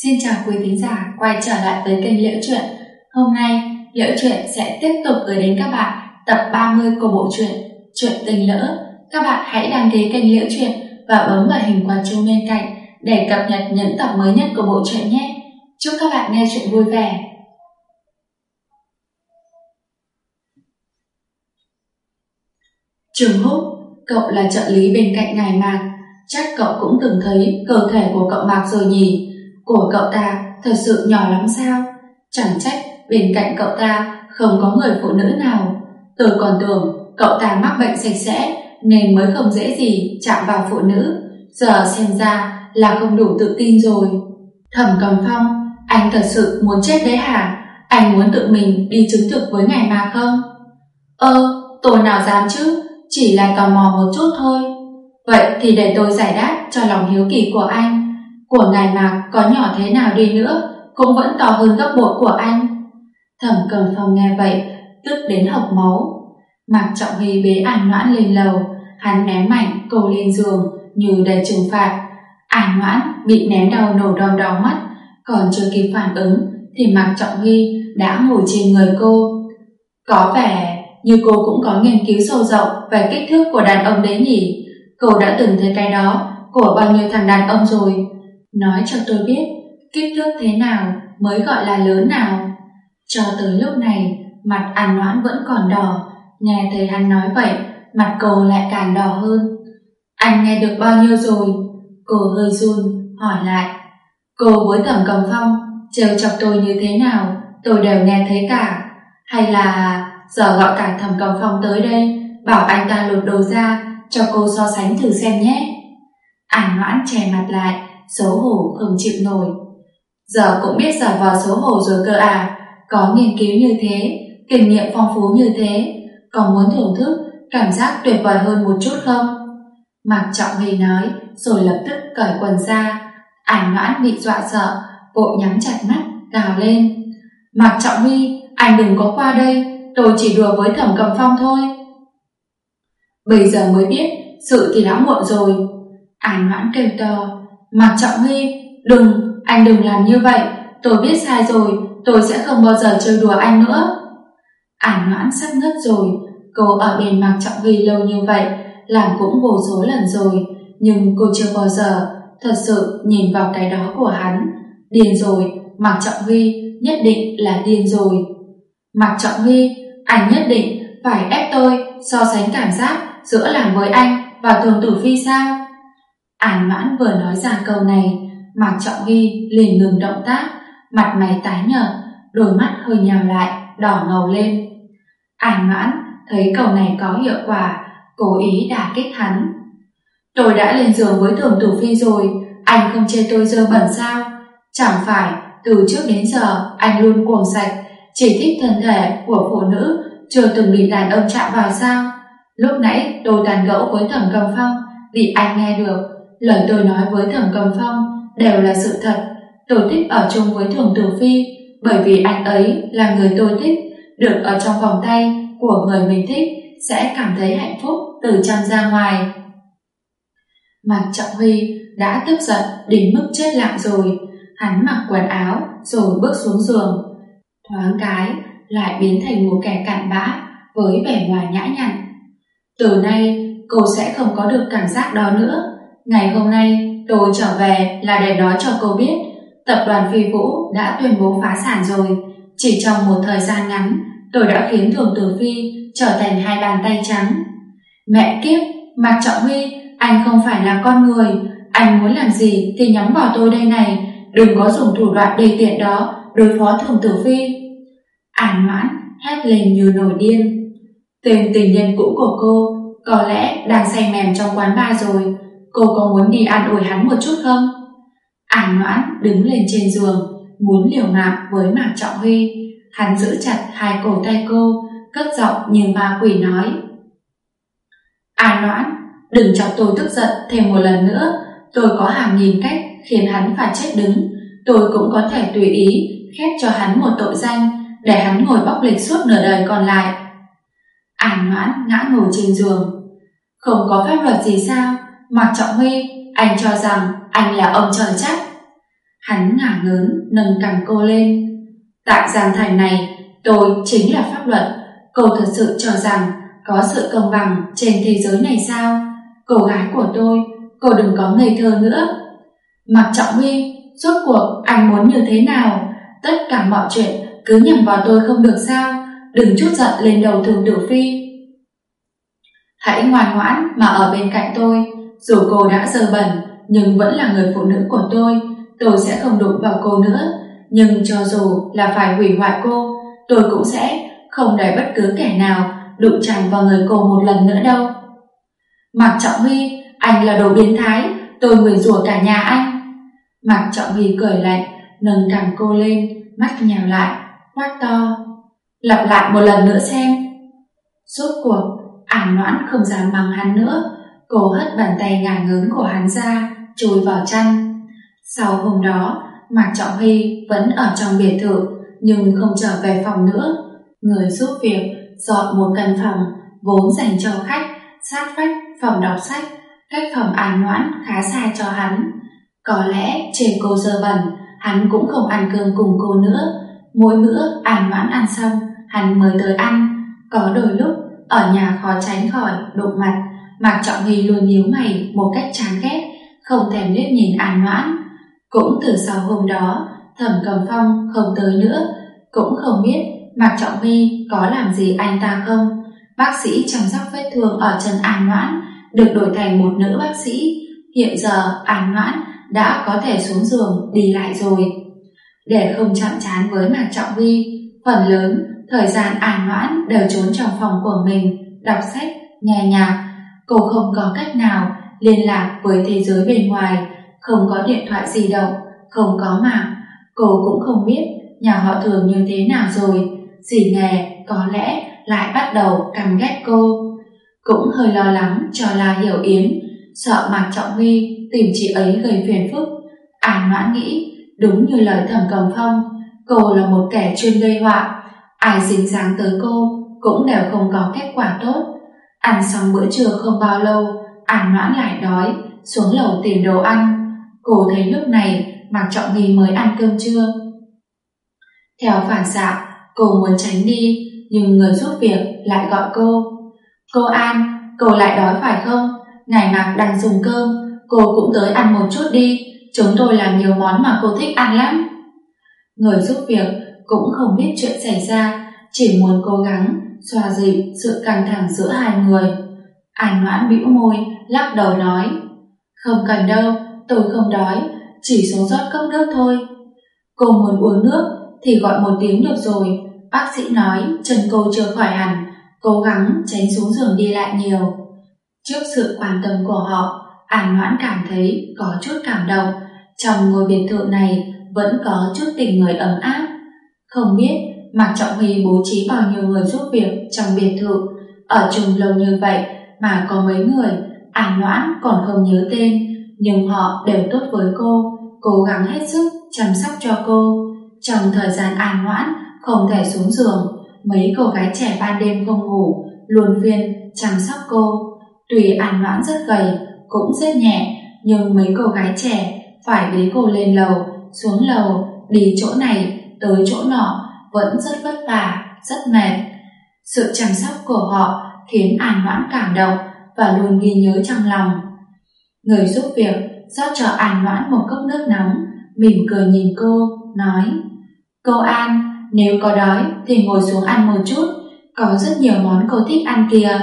Xin chào quý thính giả quay trở lại với kênh Liễu Chuyện. Hôm nay, Liễu Chuyện sẽ tiếp tục gửi đến các bạn tập 30 của bộ truyện Chuyện Tình Lỡ. Các bạn hãy đăng ký kênh Liễu Chuyện và bấm vào hình quả chuông bên cạnh để cập nhật những tập mới nhất của bộ truyện nhé. Chúc các bạn nghe chuyện vui vẻ. Trường Húc, cậu là trợ lý bên cạnh Ngài Mạc. Chắc cậu cũng từng thấy cơ thể của cậu Mạc rồi nhỉ? Của cậu ta thật sự nhỏ lắm sao? Chẳng trách bên cạnh cậu ta không có người phụ nữ nào. Tôi còn tưởng cậu ta mắc bệnh sạch sẽ nên mới không dễ gì chạm vào phụ nữ. Giờ xem ra là không đủ tự tin rồi. Thẩm Cầm Phong, anh thật sự muốn chết đấy hả? Anh muốn tự mình đi chứng thực với Ngài Mạc không? Tôi nào dám chứ, chỉ là tò mò một chút thôi. Vậy thì để tôi giải đáp cho lòng hiếu kỳ của anh. Của Ngài Mạc có nhỏ thế nào đi nữa cũng vẫn to hơn gấp bội của anh. Thẩm Cầm Phong nghe vậy tức đến hộc máu. Mạc Trọng Huy bế An Noãn lên lầu, hắn ném mạnh cô lên giường như để trừng phạt. An Noãn bị ném đầu nổ đom đóm mắt, còn chưa kịp phản ứng thì Mạc Trọng Huy đã ngồi trên người cô. Có vẻ như cô cũng có nghiên cứu sâu rộng về kích thước của đàn ông đấy nhỉ? Cô đã từng thấy cái đó của bao nhiêu thằng đàn ông rồi? Nói cho tôi biết kích thước thế nào mới gọi là lớn nào. Cho tới lúc này mặt An Noãn vẫn còn đỏ. Nghe thấy hắn nói vậy, mặt cô lại càng đỏ hơn. Anh nghe được bao nhiêu rồi? Cô hơi run hỏi lại. Cô với Thẩm Cầm Phong trêu chọc tôi như thế nào tôi đều nghe thấy cả. Hay là giờ gọi cả Thẩm Cầm Phong tới đây, bảo anh ta lột đồ ra cho cô so sánh thử xem nhé. An Noãn che mặt lại, xấu hổ không chịu nổi. Giờ cũng biết giả vờ xấu hổ rồi cơ à? Có nghiên cứu như thế, kinh nghiệm phong phú như thế, còn muốn thưởng thức cảm giác tuyệt vời hơn một chút không? Mạc Trọng Huy nói rồi lập tức cởi quần ra. An Noãn bị dọa sợ, vội nhắm chặt mắt gào lên. Mạc Trọng Huy, anh đừng có qua đây, tôi chỉ đùa với Thẩm Cầm Phong thôi. Bây giờ mới biết, sự thì đã muộn rồi. An Noãn kêu to. Mạc Trọng Huy, anh đừng làm như vậy, tôi biết sai rồi, tôi sẽ không bao giờ trêu đùa anh nữa. An Noãn sắp ngất rồi, cô ở bên Mạc Trọng Huy lâu như vậy, làm cũng vô số lần rồi, nhưng cô chưa bao giờ thật sự nhìn vào cái đó của hắn. Điên rồi, Mạc Trọng Huy nhất định là điên rồi. Mạc Trọng Huy, anh nhất định phải ép tôi so sánh cảm giác giữa làm với anh và Thường Tử Phi sao? An Noãn vừa nói ra câu này, Mạc Trọng Huy liền ngừng động tác, mặt mày tái nhợt, đôi mắt hơi nhào lại, đỏ ngầu lên. An Noãn thấy câu này có hiệu quả, cố ý đả kích hắn. Tôi đã lên giường với Thường Tử Phi rồi, anh không chê tôi dơ bẩn sao? Chẳng phải từ trước đến giờ anh luôn cuồng sạch, chỉ thích thân thể của phụ nữ, chưa từng bị đàn ông chạm vào sao? Lúc nãy tôi tán gẫu với Thẩm Cầm Phong, bị anh nghe được. Lời tôi nói với Thẩm Cầm Phong đều là sự thật. Tôi thích ở chung với Thường Tử Phi bởi vì anh ấy là người tôi thích, được ở trong vòng tay của người mình thích sẽ cảm thấy hạnh phúc từ trong ra ngoài. Mạc Trọng Huy đã tức giận đến mức chết lặng rồi. Hắn mặc quần áo rồi bước xuống giường, thoáng cái lại biến thành một kẻ cặn bã với vẻ ngoài nhã nhặn. Từ nay cô sẽ không có được cảm giác đó nữa. Ngày hôm nay tôi trở về là để nói cho cô biết tập đoàn Phi Vũ đã tuyên bố phá sản rồi. Chỉ trong một thời gian ngắn, tôi đã khiến Thường Tử Phi trở thành hai bàn tay trắng. Mẹ kiếp, Mạc Trọng Huy, anh không phải là con người. Anh muốn làm gì thì nhắm vào tôi đây này. Đừng có dùng thủ đoạn đê tiện đó đối phó Thường Tử Phi. An Noãn hét lên như nổi điên. Tên tình nhân cũ của cô có lẽ đang say mềm trong quán bar rồi. Cô có muốn đi an ủi hắn một chút không? An Noãn đứng lên trên giường, muốn liều mạng với Mạc Trọng Huy. Hắn giữ chặt hai cổ tay cô, cất giọng như ma quỷ nói. An Noãn, đừng chọc tôi tức giận thêm một lần nữa. Tôi có hàng nghìn cách khiến hắn phải chết đứng. Tôi cũng có thể tùy ý khép cho hắn một tội danh để hắn ngồi bóc lịch suốt nửa đời còn lại. An Noãn ngã ngồi trên giường. Không có pháp luật gì sao? Mạc Trọng Huy, anh cho rằng anh là ông trời chắc. Hắn ngả ngớn nâng cằm cô lên. Tại Giang Thành này, tôi chính là pháp luật. Cô thật sự cho rằng có sự công bằng trên thế giới này sao? Cô gái của tôi, cô đừng có ngây thơ nữa. Mạc Trọng Huy, rốt cuộc anh muốn như thế nào? Tất cả mọi chuyện cứ nhằm vào tôi không được sao? Đừng chút giận lên đầu Thường Tử Phi. Hãy ngoan ngoãn mà ở bên cạnh tôi. Dù cô đã dơ bẩn nhưng vẫn là người phụ nữ của tôi sẽ không đụng vào cô nữa. Nhưng cho dù là phải hủy hoại cô, tôi cũng sẽ không để bất cứ kẻ nào đụng chạm vào người cô một lần nữa đâu. Mạc Trọng Huy, anh là đồ biến thái, tôi nguyền rủa cả nhà anh. Mạc Trọng Huy cười lạnh, nâng cằm cô lên, mắt nhào lại, quát to. Lặp lại một lần nữa xem. Rốt cuộc, An Noãn không dám mắng hắn nữa. Cô hất bàn tay ngả ngớn của hắn ra, chui vào chăn. Sau hôm đó, Mạc Trọng Huy vẫn ở trong biệt thự, nhưng không trở về phòng nữa. Người giúp việc dọn một căn phòng vốn dành cho khách sát vách phòng đọc sách, cách phòng An Noãn khá xa cho hắn. Có lẽ chê cô dơ bẩn, hắn cũng không ăn cơm cùng cô nữa. Mỗi bữa An Noãn ăn xong, hắn mới tới ăn. Có đôi lúc ở nhà khó tránh khỏi đụng mặt, Mạc Trọng Huy luôn nhíu mày một cách chán ghét, không thèm liếc nhìn An Noãn. Cũng từ sau hôm đó, Thẩm Cầm Phong không tới nữa. Cũng không biết Mạc Trọng Huy có làm gì anh ta không. Bác sĩ chăm sóc vết thương ở chân An Noãn được đổi thành một nữ bác sĩ. Hiện giờ An Noãn đã có thể xuống giường đi lại rồi. Để không chạm trán với Mạc Trọng Huy, phần lớn thời gian An Noãn đều trốn trong phòng của mình, đọc sách, nghe nhạc. Cô không có cách nào liên lạc với thế giới bên ngoài, không có điện thoại di động, không có mạng. Cô cũng không biết nhà họ Thường như thế nào rồi. Dì Nghè có lẽ lại bắt đầu căm ghét cô. Cũng hơi lo lắng cho La Hiểu Yến, sợ Mạc Trọng Huy tìm chị ấy gây phiền phức. An Noãn nghĩ, đúng như lời Thẩm Cầm Phong, cô là một kẻ chuyên gây họa. Ai dính dáng tới cô cũng đều không có kết quả tốt. Ăn xong bữa trưa không bao lâu, An Noãn lại đói, xuống lầu tìm đồ ăn. Cô thấy lúc này Mạc Trọng Huy mới ăn cơm trưa. Theo phản xạ, cô muốn tránh đi, nhưng người giúp việc lại gọi cô. Cô An, cô lại đói phải không? Ngài Mạc đang dùng cơm, cô cũng tới ăn một chút đi. Chúng tôi làm nhiều món mà cô thích ăn lắm. Người giúp việc cũng không biết chuyện xảy ra, chỉ muốn cố gắng xoa dịu sự căng thẳng giữa hai người. An Noãn bĩu môi, lắc đầu nói, không cần đâu, tôi không đói, chỉ xuống rót cốc nước thôi. Cô muốn uống nước thì gọi một tiếng được rồi. Bác sĩ nói chân cô chưa khỏi hẳn, cố gắng tránh xuống giường đi lại nhiều. Trước sự quan tâm của họ, An Noãn cảm thấy có chút cảm động. Trong ngôi biệt thự này vẫn có chút tình người ấm áp. Không biết Mạc Trọng Huy bố trí bao nhiêu người giúp việc trong biệt thự. Ở chung lâu như vậy mà có mấy người An Noãn còn không nhớ tên, nhưng họ đều tốt với cô, cố gắng hết sức chăm sóc cho cô. Trong thời gian An Noãn không thể xuống giường, mấy cô gái trẻ ban đêm không ngủ luân phiên chăm sóc cô. Tuy An Noãn rất gầy, cũng rất nhẹ, nhưng mấy cô gái trẻ phải bế cô lên lầu, xuống lầu, đi chỗ này tới chỗ nọ, vẫn rất vất vả, rất mệt. Sự chăm sóc của họ khiến An Noãn cảm động và luôn ghi nhớ trong lòng. Người giúp việc rót cho An Noãn một cốc nước nóng, mỉm cười nhìn cô, nói, cô An, nếu có đói thì ngồi xuống ăn một chút, có rất nhiều món cô thích ăn kìa.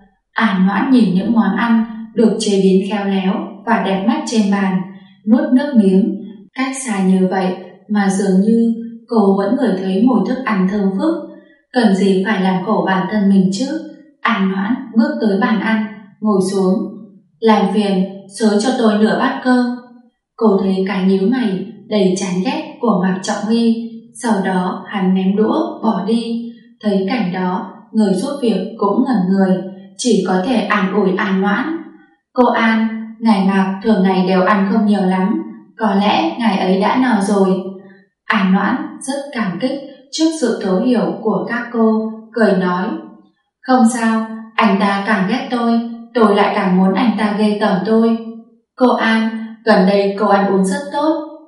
An Noãn nhìn những món ăn được chế biến khéo léo và đẹp mắt trên bàn, nuốt nước miếng. Cách xa như vậy mà dường như cô vẫn ngửi thấy mùi thức ăn thơm phức. Cần gì phải làm khổ bản thân mình chứ. An Noãn bước tới bàn ăn, ngồi xuống. Làm phiền xới cho tôi nửa bát cơm. Cô thấy cái nhíu mày đầy chán ghét của Mạc Trọng Huy. Sau đó hắn ném đũa bỏ đi. Thấy cảnh đó, người giúp việc cũng ngẩn người, chỉ có thể an ủi An Noãn. Cô An, ngài Mạc thường ngày đều ăn không nhiều lắm, có lẽ ngài ấy đã no rồi. An Noãn rất cảm kích trước sự thấu hiểu của các cô, cười nói, không sao, anh ta càng ghét tôi lại càng muốn anh ta ghê tởm tôi. Cô An, gần đây cô ăn uống rất tốt.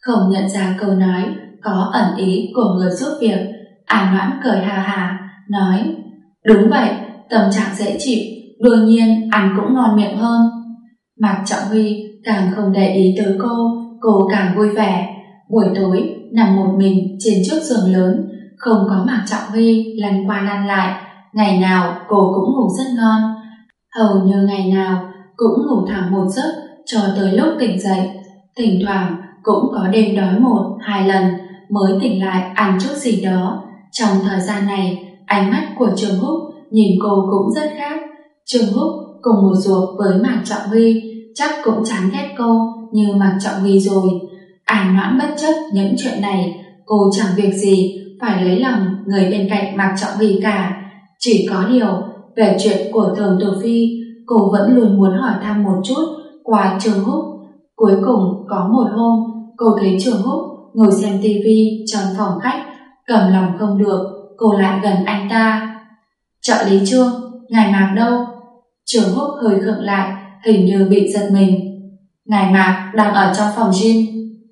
Không nhận ra câu nói có ẩn ý của người giúp việc, An Noãn cười hà hà, nói: đúng vậy, tâm trạng dễ chịu, đương nhiên ăn cũng ngon miệng hơn. Mạc Trọng Huy càng không để ý tới cô càng vui vẻ. Buổi tối nằm một mình trên chiếc giường lớn, không có Mạc Trọng Huy lăn qua lăn lại, ngày nào cô cũng ngủ rất ngon. Hầu như ngày nào cũng ngủ thẳng một giấc cho tới lúc tỉnh dậy. Thỉnh thoảng cũng có đêm đói 1-2 lần mới tỉnh lại ăn chút gì đó. Trong thời gian này, ánh mắt của Trương Húc nhìn cô cũng rất khác. Trương Húc cùng một ruột với Mạc Trọng Huy, chắc cũng chán ghét cô như Mạc Trọng Huy rồi. An Noãn bất chấp những chuyện này, cô chẳng việc gì phải lấy lòng người bên cạnh Mạc Trọng Huy cả. Chỉ có điều, về chuyện của Thường Tử Phi, cô vẫn luôn muốn hỏi thăm một chút qua Trương Húc. Cuối cùng có một hôm, cô thấy Trương Húc ngồi xem tivi trong phòng khách, cầm lòng không được, cô lại gần anh ta. Trợ lý Trương, ngài Mạc đâu? Trương Húc hơi khựng lại, hình như bị giật mình. Ngài Mạc đang ở trong phòng gym.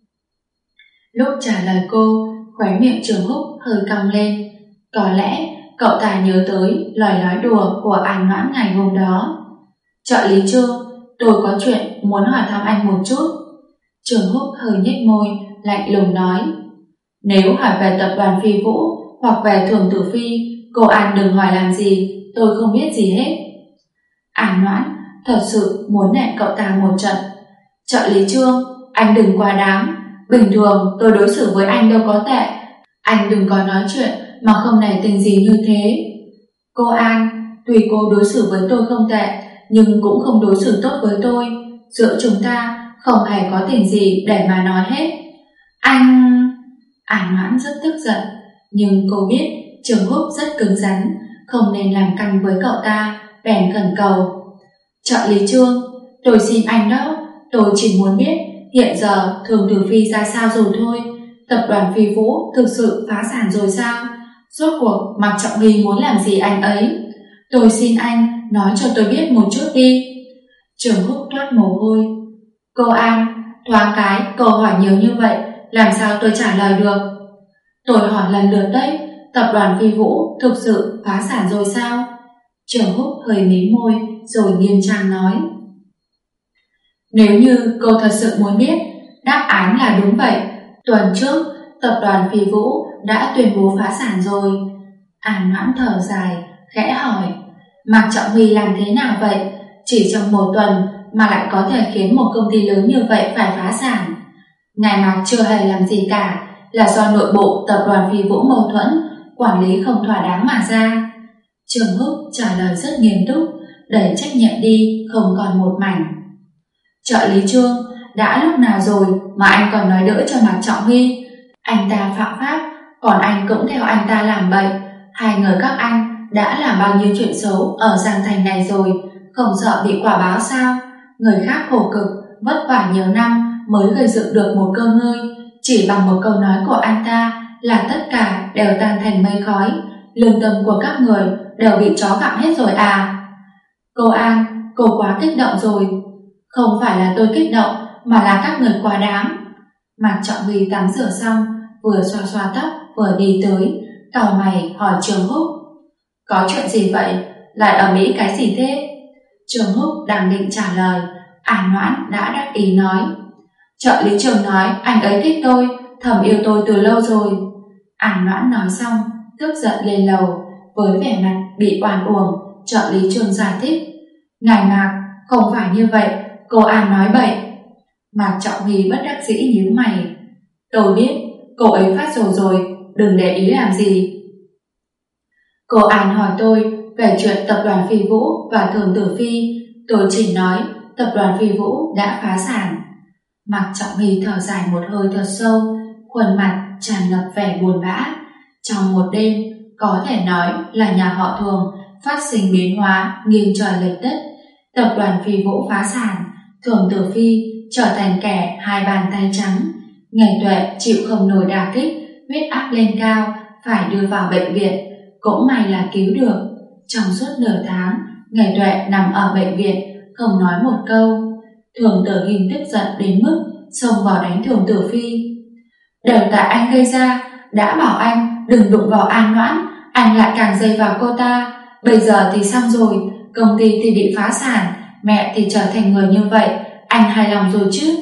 Lúc trả lời cô, khóe miệng Trương Húc hơi cong lên. Có lẽ cậu ta nhớ tới lời nói đùa của An Noãn ngày hôm đó. Trợ lý Trương, tôi có chuyện muốn hỏi thăm anh một chút. Trương Húc hơi nhếch môi, lạnh lùng nói: nếu hỏi về tập đoàn Phi Vũ hoặc về Thường Tử Phi, cô An đừng hỏi làm gì, tôi không biết gì hết. An Noãn thật sự muốn nện cậu ta một trận. Trợ lý Trương, anh đừng quá đáng. Bình thường tôi đối xử với anh đâu có tệ, anh đừng có nói chuyện mà không nể tình gì như thế. Cô An, tuy cô đối xử với tôi không tệ, nhưng cũng không đối xử tốt với tôi. Giữa chúng ta không hề có tình gì để mà nói hết. Anh... An Noãn rất tức giận, nhưng cô biết Trương Húc rất cứng rắn, không nên làm căng với cậu ta, bèn khẩn cầu: trợ lý Trương, tôi xin anh đó, tôi chỉ muốn biết hiện giờ Thường Tử Phi ra sao rồi thôi. Tập đoàn Phi Vũ thực sự phá sản rồi sao? Rốt cuộc Mạc Trọng Huy muốn làm gì anh ấy? Tôi xin anh nói cho tôi biết một chút đi. Trương Húc toát mồ hôi. Cô An, thoáng cái câu hỏi nhiều như vậy, làm sao tôi trả lời được? Tôi hỏi lần lượt đấy, tập đoàn Phi Vũ thực sự phá sản rồi sao? Trương Húc hơi mím môi rồi nghiêm trang nói: nếu như cô thật sự muốn biết, đáp án là đúng vậy. Tuần trước, tập đoàn Phi Vũ đã tuyên bố phá sản rồi. An Noãn thở dài, khẽ hỏi: Mạc Trọng Huy làm thế nào vậy? Chỉ trong một tuần mà lại có thể khiến một công ty lớn như vậy phải phá sản. Ngài Mạc chưa hề làm gì cả, là do nội bộ tập đoàn Phi Vũ mâu thuẫn, quản lý không thỏa đáng mà ra. Trương Húc trả lời rất nghiêm túc, đẩy trách nhiệm đi không còn một mảnh. Trợ lý Trương, đã lúc nào rồi mà anh còn nói đỡ cho Mạc Trọng Huy? Anh ta phạm pháp, còn anh cũng theo anh ta làm bậy. Hai người các anh đã làm bao nhiêu chuyện xấu ở Giang Thành này rồi, không sợ bị quả báo sao? Người khác khổ cực, vất vả nhiều năm mới gây dựng được một cơ ngơi, chỉ bằng một câu nói của anh ta là tất cả đều tan thành mây khói. Lương tâm của các người đều bị chó gặm hết rồi à? Cô An, cô quá kích động rồi. Không phải là tôi kích động, mà là các người quá đáng. Mạc Trọng Huy tắm rửa xong, vừa xoa xoa tóc vừa đi tới, cau mày hỏi Trương Húc: có chuyện gì vậy? Lại ở Mỹ cái gì thế? Trương Húc đang định trả lời, An Noãn đã đắc ý nói: trợ lý Trương nói anh ấy thích tôi, thầm yêu tôi từ lâu rồi. An Noãn nói xong, tức giận lên lầu, với vẻ mặt bị oan uổng. Trợ lý Trương giải thích: ngài Mạc, không phải như vậy, cô An nói bậy. Mạc Trọng Huy bất đắc dĩ nhíu mày: tôi biết, cô ấy phát rồi, đừng để ý làm gì. Cô An hỏi tôi về chuyện tập đoàn Phi Vũ và Thường Tử Phi, tôi chỉ nói tập đoàn Phi Vũ đã phá sản. Mạc Trọng Huy thở dài một hơi thật sâu, khuôn mặt tràn ngập vẻ buồn bã. Trong một đêm, có thể nói là nhà họ Thường phát sinh biến hóa nghiêng trời lệch đất. Tập đoàn Phi Vũ phá sản, Thường Tử Phi trở thành kẻ hai bàn tay trắng. Ngày Tuệ chịu không nổi đả kích, huyết áp lên cao, phải đưa vào bệnh viện. Cũng may là cứu được. Trong suốt nửa tháng, Ngày Tuệ nằm ở bệnh viện, không nói một câu. Thường Tử Hình tức giận đến mức xông vào đánh Thường Tử Phi. Đều tại anh gây ra, đã bảo anh đừng đụng vào An Noãn, anh lại càng dây vào cô ta. Bây giờ thì xong rồi, công ty thì bị phá sản, mẹ thì trở thành người như vậy, anh hài lòng rồi chứ?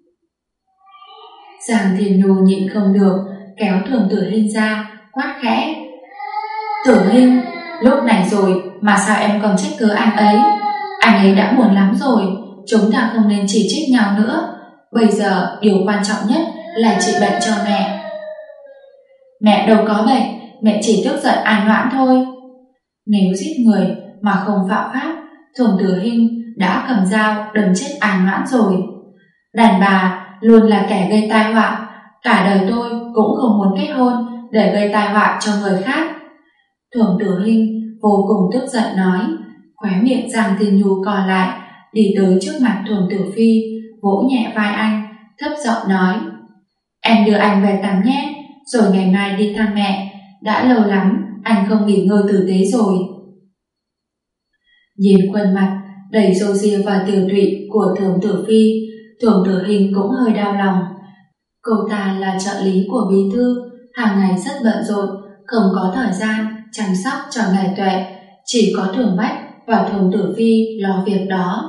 Giang Thiên Nhu nhịn không được, kéo Thường Tử Hinh ra, quát khẽ. Tử Hinh, lúc này rồi mà sao em còn trách cứ anh ấy? Anh ấy đã buồn lắm rồi, chúng ta không nên chỉ trích nhau nữa. Bây giờ điều quan trọng nhất là trị bệnh cho mẹ. Mẹ đâu có bệnh, mẹ chỉ tức giận An Noãn thôi. Nếu giết người mà không phạm pháp, Thường Tử Hinh đã cầm dao đâm chết An Noãn rồi. Đàn bà luôn là kẻ gây tai họa, cả đời tôi cũng không muốn kết hôn để gây tai họa cho người khác. Thường Tử Hinh vô cùng tức giận nói, khóe miệng Giang Thiên Nhu còn lại, đi tới trước mặt Thường Tử Phi, vỗ nhẹ vai anh, thấp giọng nói, em đưa anh về tắm nhé, rồi ngày mai đi thăm mẹ, đã lâu lắm anh không nghỉ ngơi tử tế rồi. Nhìn khuôn mặt đầy râu ria và tiểu tụy của Thường Tử Phi, Thường Tử Hinh cũng hơi đau lòng. Cô ta là trợ lý của bí thư, hàng ngày rất bận rộn, không có thời gian chăm sóc cho ngài Tuệ, chỉ có Thường Bách và Thường Tử Phi lo việc đó.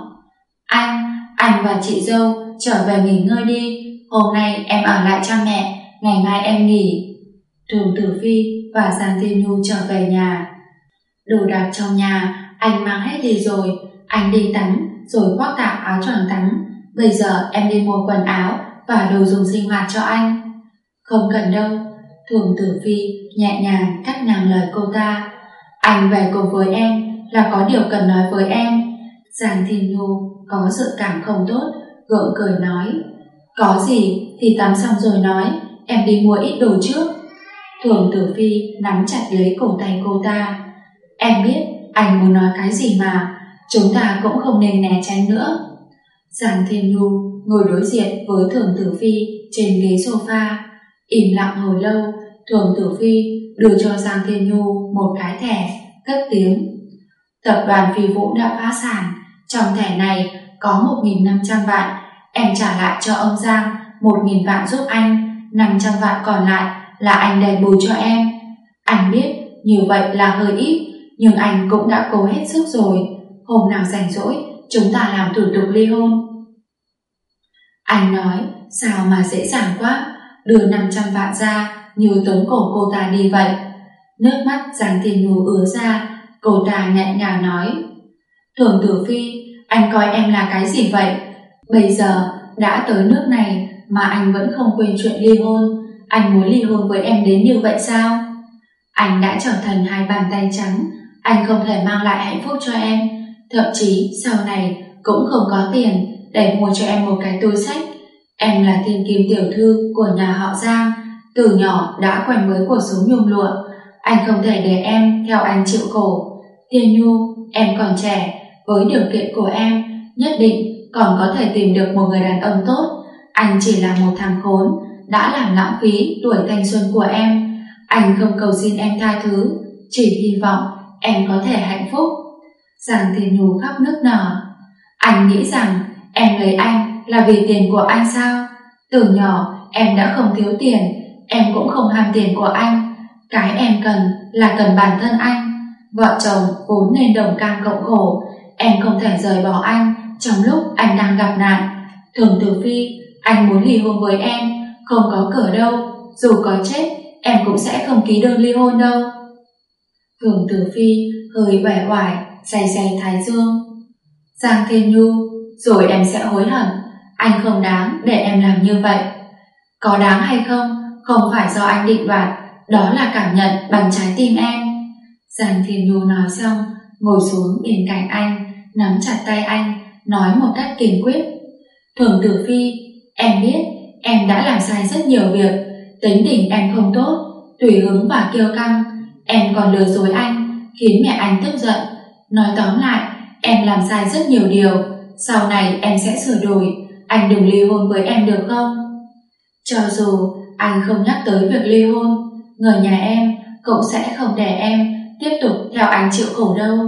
Anh và chị dâu trở về nghỉ ngơi đi, hôm nay em ở lại chăm mẹ, ngày mai em nghỉ. Thường Tử Phi và Giang Thiên Nhu trở về nhà. Đồ đạc trong nhà anh mang hết đi rồi, anh đi tắm rồi khoác tạm áo choàng tắm. Bây giờ em đi mua quần áo và đồ dùng sinh hoạt cho anh. Không cần đâu, Thường Tử Phi nhẹ nhàng cắt ngang lời cô ta. Anh về cùng với em là có điều cần nói với em. Giang Thiên Nhu có dự cảm không tốt, gượng cười nói, có gì thì tắm xong rồi nói, em đi mua ít đồ trước. Thường Tử Phi nắm chặt lấy cổ tay cô ta. Em biết anh muốn nói cái gì mà, chúng ta cũng không nên né tránh nữa. Giang Thiên Nhu ngồi đối diện với Thường Tử Phi trên ghế sofa, im lặng hồi lâu. Thường Tử Phi đưa cho Giang Thiên Nhu một cái thẻ, cất tiếng, tập đoàn Phi Vũ đã phá sản, trong thẻ này có 1.500 vạn, em trả lại cho ông Giang 1.000 vạn giúp anh, 500 vạn còn lại là anh đền bù cho em. Anh biết như vậy là hơi ít, nhưng anh cũng đã cố hết sức rồi, hôm nào rảnh rỗi chúng ta làm thủ tục ly hôn. Anh nói sao mà dễ dàng quá, đưa 500 vạn ra như tống cổ cô ta đi vậy. Nước mắt Giang Thiên Nhu ứa ra, cô ta nhẹ nhàng nói, Thường Tử Phi, anh coi em là cái gì vậy? Bây giờ đã tới nước này mà anh vẫn không quên chuyện ly hôn. Anh muốn ly hôn với em đến như vậy sao? Anh đã trở thành hai bàn tay trắng, anh không thể mang lại hạnh phúc cho em, thậm chí sau này cũng không có tiền để mua cho em một cái túi xách. Em là thiên kim tiểu thư của nhà họ Giang, từ nhỏ đã quen với cuộc sống nhung lụa, anh không thể để em theo anh chịu khổ. Thiên Nhu, em còn trẻ, với điều kiện của em nhất định còn có thể tìm được một người đàn ông tốt. Anh chỉ là một thằng khốn đã làm lãng phí tuổi thanh xuân của em. Anh không cầu xin em tha thứ, chỉ hy vọng em có thể hạnh phúc. Giang Thiên Nhu khóc nức nở. Anh nghĩ rằng em lấy anh là vì tiền của anh sao? Từ nhỏ em đã không thiếu tiền, em cũng không ham tiền của anh. Cái em cần là cần bản thân anh. Vợ chồng vốn nên đồng cam cộng khổ, em không thể rời bỏ anh trong lúc anh đang gặp nạn. Thường Tử Phi, anh muốn ly hôn với em, không có cửa đâu, dù có chết em cũng sẽ không ký đơn ly hôn đâu. Thường Tử Phi hơi uể oải day thái dương. Giang Thiên Nhu, rồi em sẽ hối hận, anh không đáng để em làm như vậy. Có đáng hay không phải do anh định đoạt, đó là cảm nhận bằng trái tim em. Giang Thiên Nhu nói xong, ngồi xuống bên cạnh anh, nắm chặt tay anh, nói một cách kiên quyết. Thường Tử Phi, em biết em đã làm sai rất nhiều việc, tính tình em không tốt, tùy hứng và kiêu căng, em còn lừa dối anh, khiến mẹ anh tức giận. Nói tóm lại, em làm sai rất nhiều điều, sau này em sẽ sửa đổi, anh đừng ly hôn với em được không? Cho dù anh không nhắc tới việc ly hôn, người nhà em cũng sẽ không để em tiếp tục theo anh chịu khổ đâu.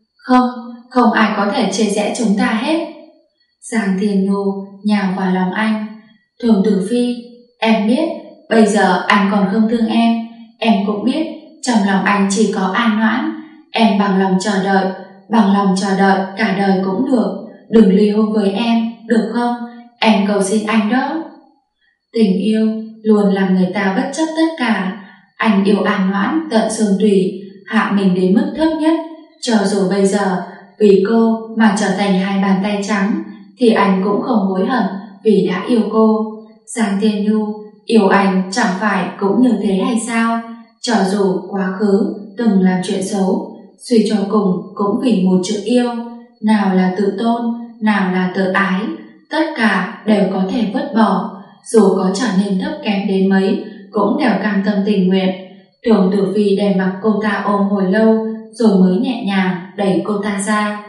Không ai có thể chia rẽ chúng ta hết. Giang Thiên Nhu nhào vào lòng anh. Thường Tử Phi, em biết Bây giờ anh còn không thương em cũng biết trong lòng anh chỉ có An Noãn. Em bằng lòng chờ đợi cả đời cũng được. Đừng ly hôn với em, được không? Em cầu xin anh đó. Tình yêu luôn làm người ta bất chấp tất cả. Anh yêu An Noãn tận xương tủy, hạ mình đến mức thấp nhất. Cho dù bây giờ vì cô mà trở thành hai bàn tay trắng, thì anh cũng không hối hận vì đã yêu cô. Giang Thiên Nhu, yêu anh chẳng phải cũng như thế hay sao? Cho dù quá khứ từng làm chuyện xấu, suy cho cùng cũng vì một chữ yêu. Nào là tự tôn, nào là tự ái, tất cả đều có thể vứt bỏ. Dù có trở nên thấp kém đến mấy, cũng đều cam tâm tình nguyện. Tưởng Tử Phi để mặc cô ta ôm hồi lâu, rồi mới nhẹ nhàng đẩy cô ta ra.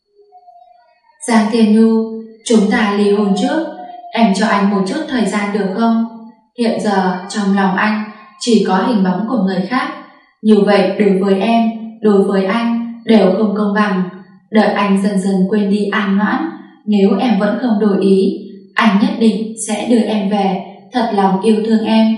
Giang Thiên Nhu, chúng ta ly hôn trước. Em cho anh một chút thời gian được không? Hiện giờ trong lòng anh chỉ có hình bóng của người khác. Như vậy đối với em, đối với anh đều không công bằng. Đợi anh dần dần quên đi An Noãn. Nếu em vẫn không đổi ý, anh nhất định sẽ đưa em về, thật lòng yêu thương em.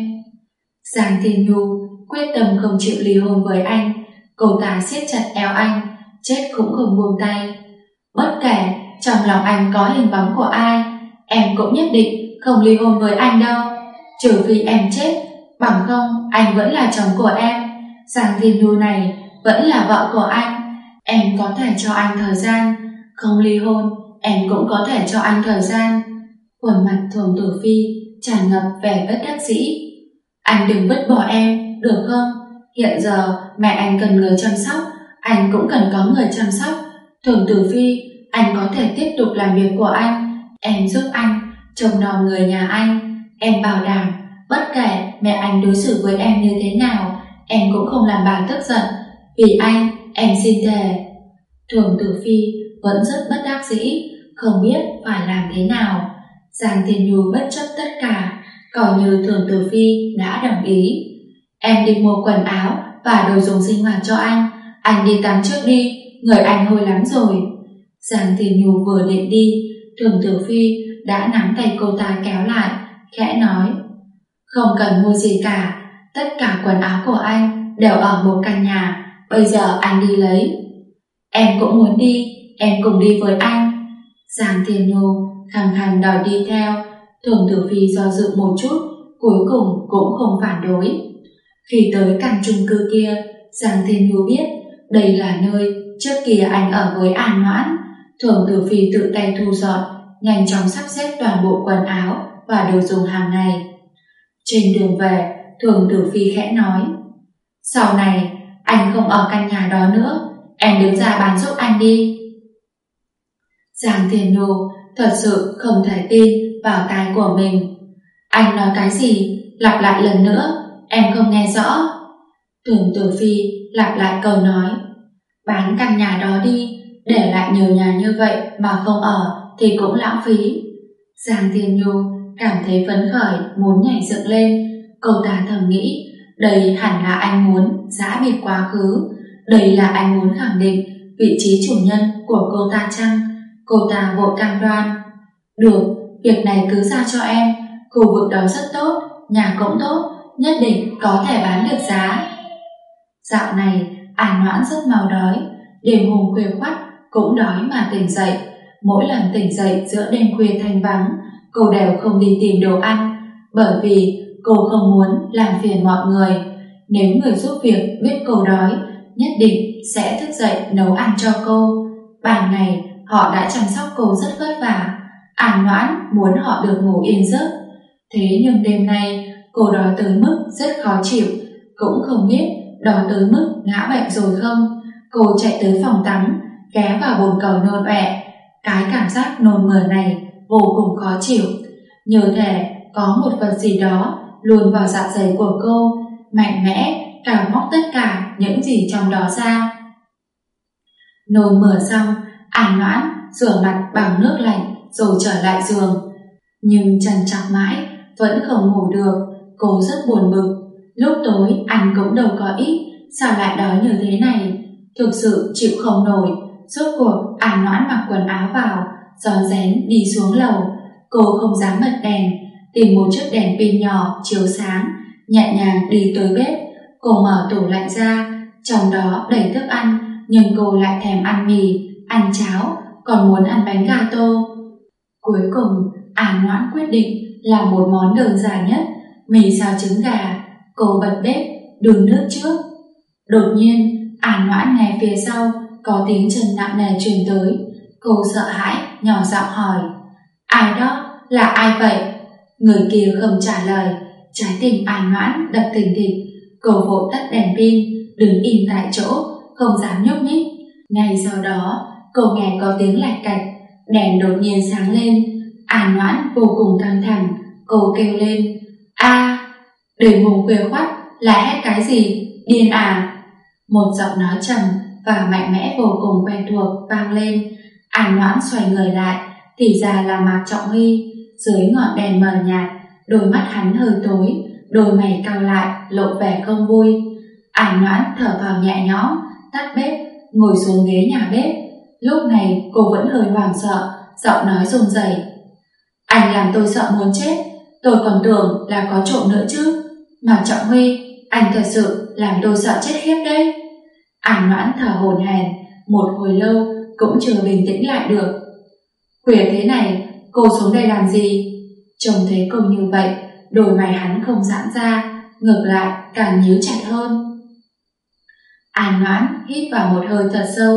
Giang Thiên Nhu quyết tâm không chịu ly hôn với anh. Cô ta siết chặt eo anh, chết cũng không buông tay. Bất kể trong lòng anh có hình bóng của ai, em cũng nhất định không ly hôn với anh đâu. Trừ phi em chết, bằng không anh vẫn là chồng của em. Giang Thiên Nhu này vẫn là vợ của anh. Em có thể cho anh thời gian. Không ly hôn, em cũng có thể cho anh thời gian. Khuôn mặt Thường Tử Phi tràn ngập vẻ bất đắc dĩ. Anh đừng vứt bỏ em, được không? Hiện giờ mẹ anh cần người chăm sóc, anh cũng cần có người chăm sóc. Thường Tử Phi, anh có thể tiếp tục làm việc của anh. Em giúp anh trông nom người nhà anh. Em bảo đảm bất kể mẹ anh đối xử với em như thế nào, em cũng không làm bà tức giận. Vì anh, em xin thề. Thường Tử Phi vẫn rất bất đắc dĩ, không biết phải làm thế nào. Giang Thiên Nhu bất chấp tất cả, coi như Thường Tử Phi đã đồng ý. Em đi mua quần áo và đồ dùng sinh hoạt cho anh đi tắm trước đi, người anh hôi lắm rồi. Giang Thiên Nhu vừa định đi, Thường Tử Phi đã nắm tay cô ta kéo lại, khẽ nói: Không cần mua gì cả, tất cả quần áo của anh đều ở một căn nhà, bây giờ anh đi lấy. Em cũng muốn đi, em cùng đi với anh. Giang Thiên Nhu khăng khăng đòi đi theo. Thường Tử Phi do dự một chút, cuối cùng cũng không phản đối. Khi tới căn chung cư kia, Giang Thiên Nhu biết đây là nơi trước kia anh ở với An Noãn. Thường Tử Phi tự tay thu dọn, nhanh chóng sắp xếp toàn bộ quần áo và đồ dùng hàng ngày. Trên đường về, Thường Tử Phi khẽ nói: Sau này anh không ở căn nhà đó nữa, em đứng ra bán giúp anh đi. Giang Thiên Nhu thật sự không thể tin vào tai của mình. Anh nói cái gì? Lặp lại lần nữa, em không nghe rõ. Thường Tử Phi lặp lại câu nói: Bán căn nhà đó đi, để lại nhiều nhà như vậy mà không ở thì cũng lãng phí. Giang Thiên Nhu cảm thấy phấn khởi, muốn nhảy dựng lên. Cô ta thầm nghĩ, đây hẳn là anh muốn giã biệt quá khứ, đây là anh muốn khẳng định vị trí chủ nhân của cô ta chăng? Cô ta vội cam đoan: Được, việc này cứ giao cho em, khu vực đó rất tốt, nhà cũng tốt, nhất định có thể bán được giá. Dạo này An Noãn rất mau đói, đêm hôm khuya khoắt cũng đói mà tỉnh dậy. Mỗi lần tỉnh dậy giữa đêm khuya thanh vắng, cô đều không đi tìm đồ ăn, bởi vì cô không muốn làm phiền mọi người. Nếu người giúp việc biết cô đói, nhất định sẽ thức dậy nấu ăn cho cô. Ban ngày họ đã chăm sóc cô rất vất vả, An Noãn muốn họ được ngủ yên giấc. Thế nhưng đêm nay cô đói tới mức rất khó chịu, cũng không biết đói tới mức ngã bệnh rồi không. Cô chạy tới phòng tắm, ghé vào bồn cầu nôn ọe. Cái cảm giác nôn mửa này vô cùng khó chịu, như thể có một vật gì đó luồn vào dạ dày của cô, mạnh mẽ cào móc tất cả những gì trong đó ra. Nôn mửa xong, An Noãn rửa mặt bằng nước lạnh rồi trở lại giường. Nhưng trằn trọc mãi vẫn không ngủ được, cô rất buồn bực. Lúc tối ăn cũng đâu có ít, sao lại đói như thế này? Thực sự chịu không nổi. Rốt cuộc An Noãn mặc quần áo vào, rón rén đi xuống lầu. Cô không dám bật đèn, tìm một chiếc đèn pin nhỏ chiếu sáng, nhẹ nhàng đi tới bếp. Cô mở tủ lạnh ra, trong đó đầy thức ăn, nhưng cô lại thèm ăn mì, ăn cháo, còn muốn ăn bánh gato. Cuối cùng, An Noãn quyết định làm một món đơn giản nhất, mì xào trứng gà. Cô bật bếp, đun nước trước. Đột nhiên, An Noãn nghe phía sau có tiếng chân nặng nề truyền tới. Cô sợ hãi, nhỏ giọng hỏi: "Ai đó? Là ai vậy?" Người kia không trả lời. Trái tim An Noãn đập thình thịch. Cô vội tắt đèn pin, đứng im tại chỗ, không dám nhúc nhích. Ngay sau đó, cô nghe có tiếng lạch cạch, đèn đột nhiên sáng lên. An Noãn vô cùng căng thẳng, cô kêu lên: "A!" Đêm hôm khuya khoắt là hét cái gì? Điên à? Một giọng nói trầm và mạnh mẽ vô cùng quen thuộc vang lên. An Noãn xoay người lại, thì ra là Mạc Trọng Huy. Dưới ngọn đèn mờ nhạt, đôi mắt hắn hơi tối, đôi mày cau lại, lộ vẻ không vui. An Noãn thở vào nhẹ nhõm, tắt bếp, ngồi xuống ghế nhà bếp. Lúc này cô vẫn hơi hoảng sợ, giọng nói run rẩy: "Anh làm tôi sợ muốn chết, tôi còn tưởng là có trộm nữa chứ. Mạc Trọng Huy, anh thật sự làm tôi sợ chết khiếp đấy." An Noãn thở hổn hển, một hồi lâu cũng chưa bình tĩnh lại được. "Khuya thế này, cô xuống đây làm gì?" Trông thấy cô như vậy, đôi mày hắn không giãn ra, ngược lại càng nhíu chặt hơn. An Noãn hít vào một hơi thật sâu.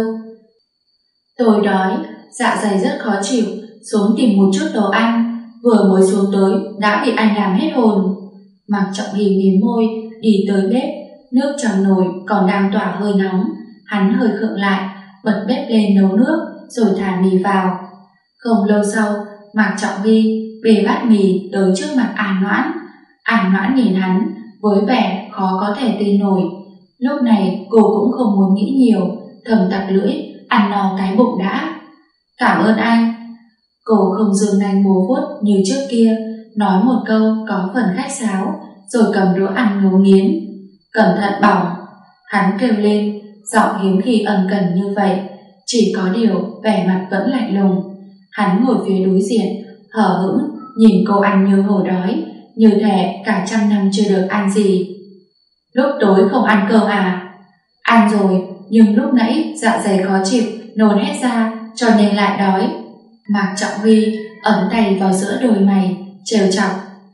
"Tôi đói, dạ dày rất khó chịu, xuống tìm một chút đồ ăn, vừa mới xuống tới đã bị anh làm hết hồn." Mạc Trọng Huy mím môi, đi tới bếp. Nước trong nồi còn đang tỏa hơi nóng, hắn hơi khựng lại, bật bếp lên nấu nước rồi thả mì vào. Không lâu sau, Mạc Trọng Huy bê bát mì tới trước mặt An Noãn. An Noãn nhìn hắn với vẻ khó có thể tin nổi. Lúc này cô cũng không muốn nghĩ nhiều, thầm tặc lưỡi, ăn no cái bụng đã. "Cảm ơn anh." Cô không giương nanh múa vuốt như trước kia, nói một câu có phần khách sáo, rồi cầm đũa ăn ngấu nghiến. "Cẩn thận bỏng." Hắn kêu lên, giọng hiếm khi ân cần như vậy, chỉ có điều vẻ mặt vẫn lạnh lùng. Hắn ngồi phía đối diện, hờ hững nhìn cô ăn như hổ đói, như thể cả 100 năm chưa được ăn gì. "Lúc tối không ăn cơm à?" "Ăn rồi, nhưng lúc nãy dạ dày khó chịu, nôn hết ra, cho nên lại đói." Mạc Trọng Huy ấn tay vào giữa đôi mày, trêu chọc: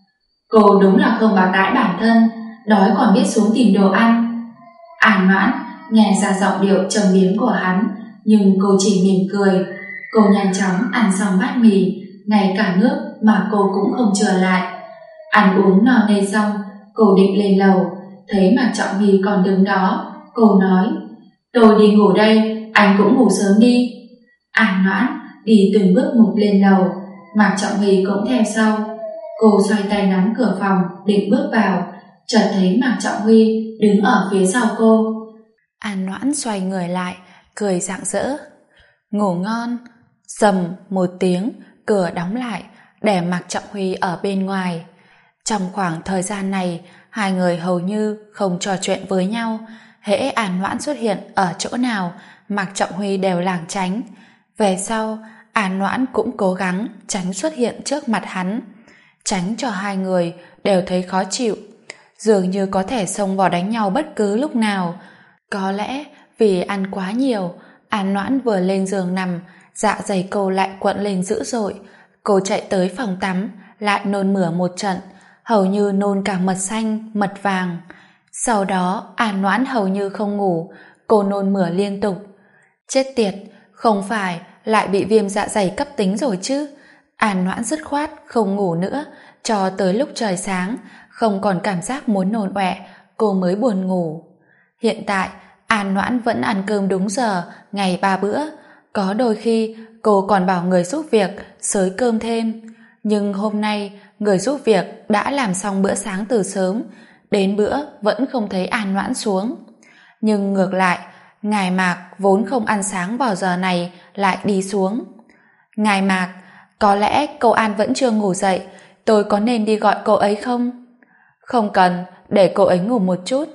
"Cô đúng là không bạc đãi bản thân, đói còn biết xuống tìm đồ ăn." An Noãn nghe ra giọng điệu trầm biếm của hắn, nhưng cô chỉ mỉm cười. Cô nhanh chóng ăn xong bát mì, ngay cả nước mà cô cũng không chừa lại. Ăn uống no nê xong, cô định lên lầu, thấy Mạc Trọng Huy còn đứng đó. Cô nói: "Tôi đi ngủ đây, anh cũng ngủ sớm đi." An Noãn đi từng bước một lên lầu, Mạc Trọng Huy cũng theo sau. Cô xoay tay nắm cửa phòng định bước vào, chợt thấy Mạc Trọng Huy đứng ở phía sau cô. An Noãn xoay người lại, cười rạng rỡ. "Ngủ ngon." Rầm một tiếng, cửa đóng lại, để Mạc Trọng Huy ở bên ngoài. Trong khoảng thời gian này, hai người hầu như không trò chuyện với nhau. Hễ An Noãn xuất hiện ở chỗ nào, Mạc Trọng Huy đều lảng tránh. Về sau, An Noãn cũng cố gắng tránh xuất hiện trước mặt hắn, tránh cho hai người đều thấy khó chịu, dường như có thể xông vào đánh nhau bất cứ lúc nào. Có lẽ vì ăn quá nhiều, An Noãn vừa lên giường nằm, dạ dày cô lại quặn lên dữ dội. Cô chạy tới phòng tắm, lại nôn mửa một trận, hầu như nôn cả mật xanh, mật vàng. Sau đó An Noãn hầu như không ngủ, cô nôn mửa liên tục. Chết tiệt, không phải lại bị viêm dạ dày cấp tính rồi chứ? An Noãn dứt khoát không ngủ nữa, cho tới lúc trời sáng, không còn cảm giác muốn nôn ọe, cô mới buồn ngủ. Hiện tại, An Noãn vẫn ăn cơm đúng giờ, ngày 3 bữa. Có đôi khi, cô còn bảo người giúp việc xới cơm thêm. Nhưng hôm nay, người giúp việc đã làm xong bữa sáng từ sớm, đến bữa vẫn không thấy An Noãn xuống. Nhưng ngược lại, Ngài Mạc vốn không ăn sáng vào giờ này lại đi xuống. "Ngài Mạc, có lẽ cô An vẫn chưa ngủ dậy, tôi có nên đi gọi cô ấy không?" "Không cần, để cô ấy ngủ một chút."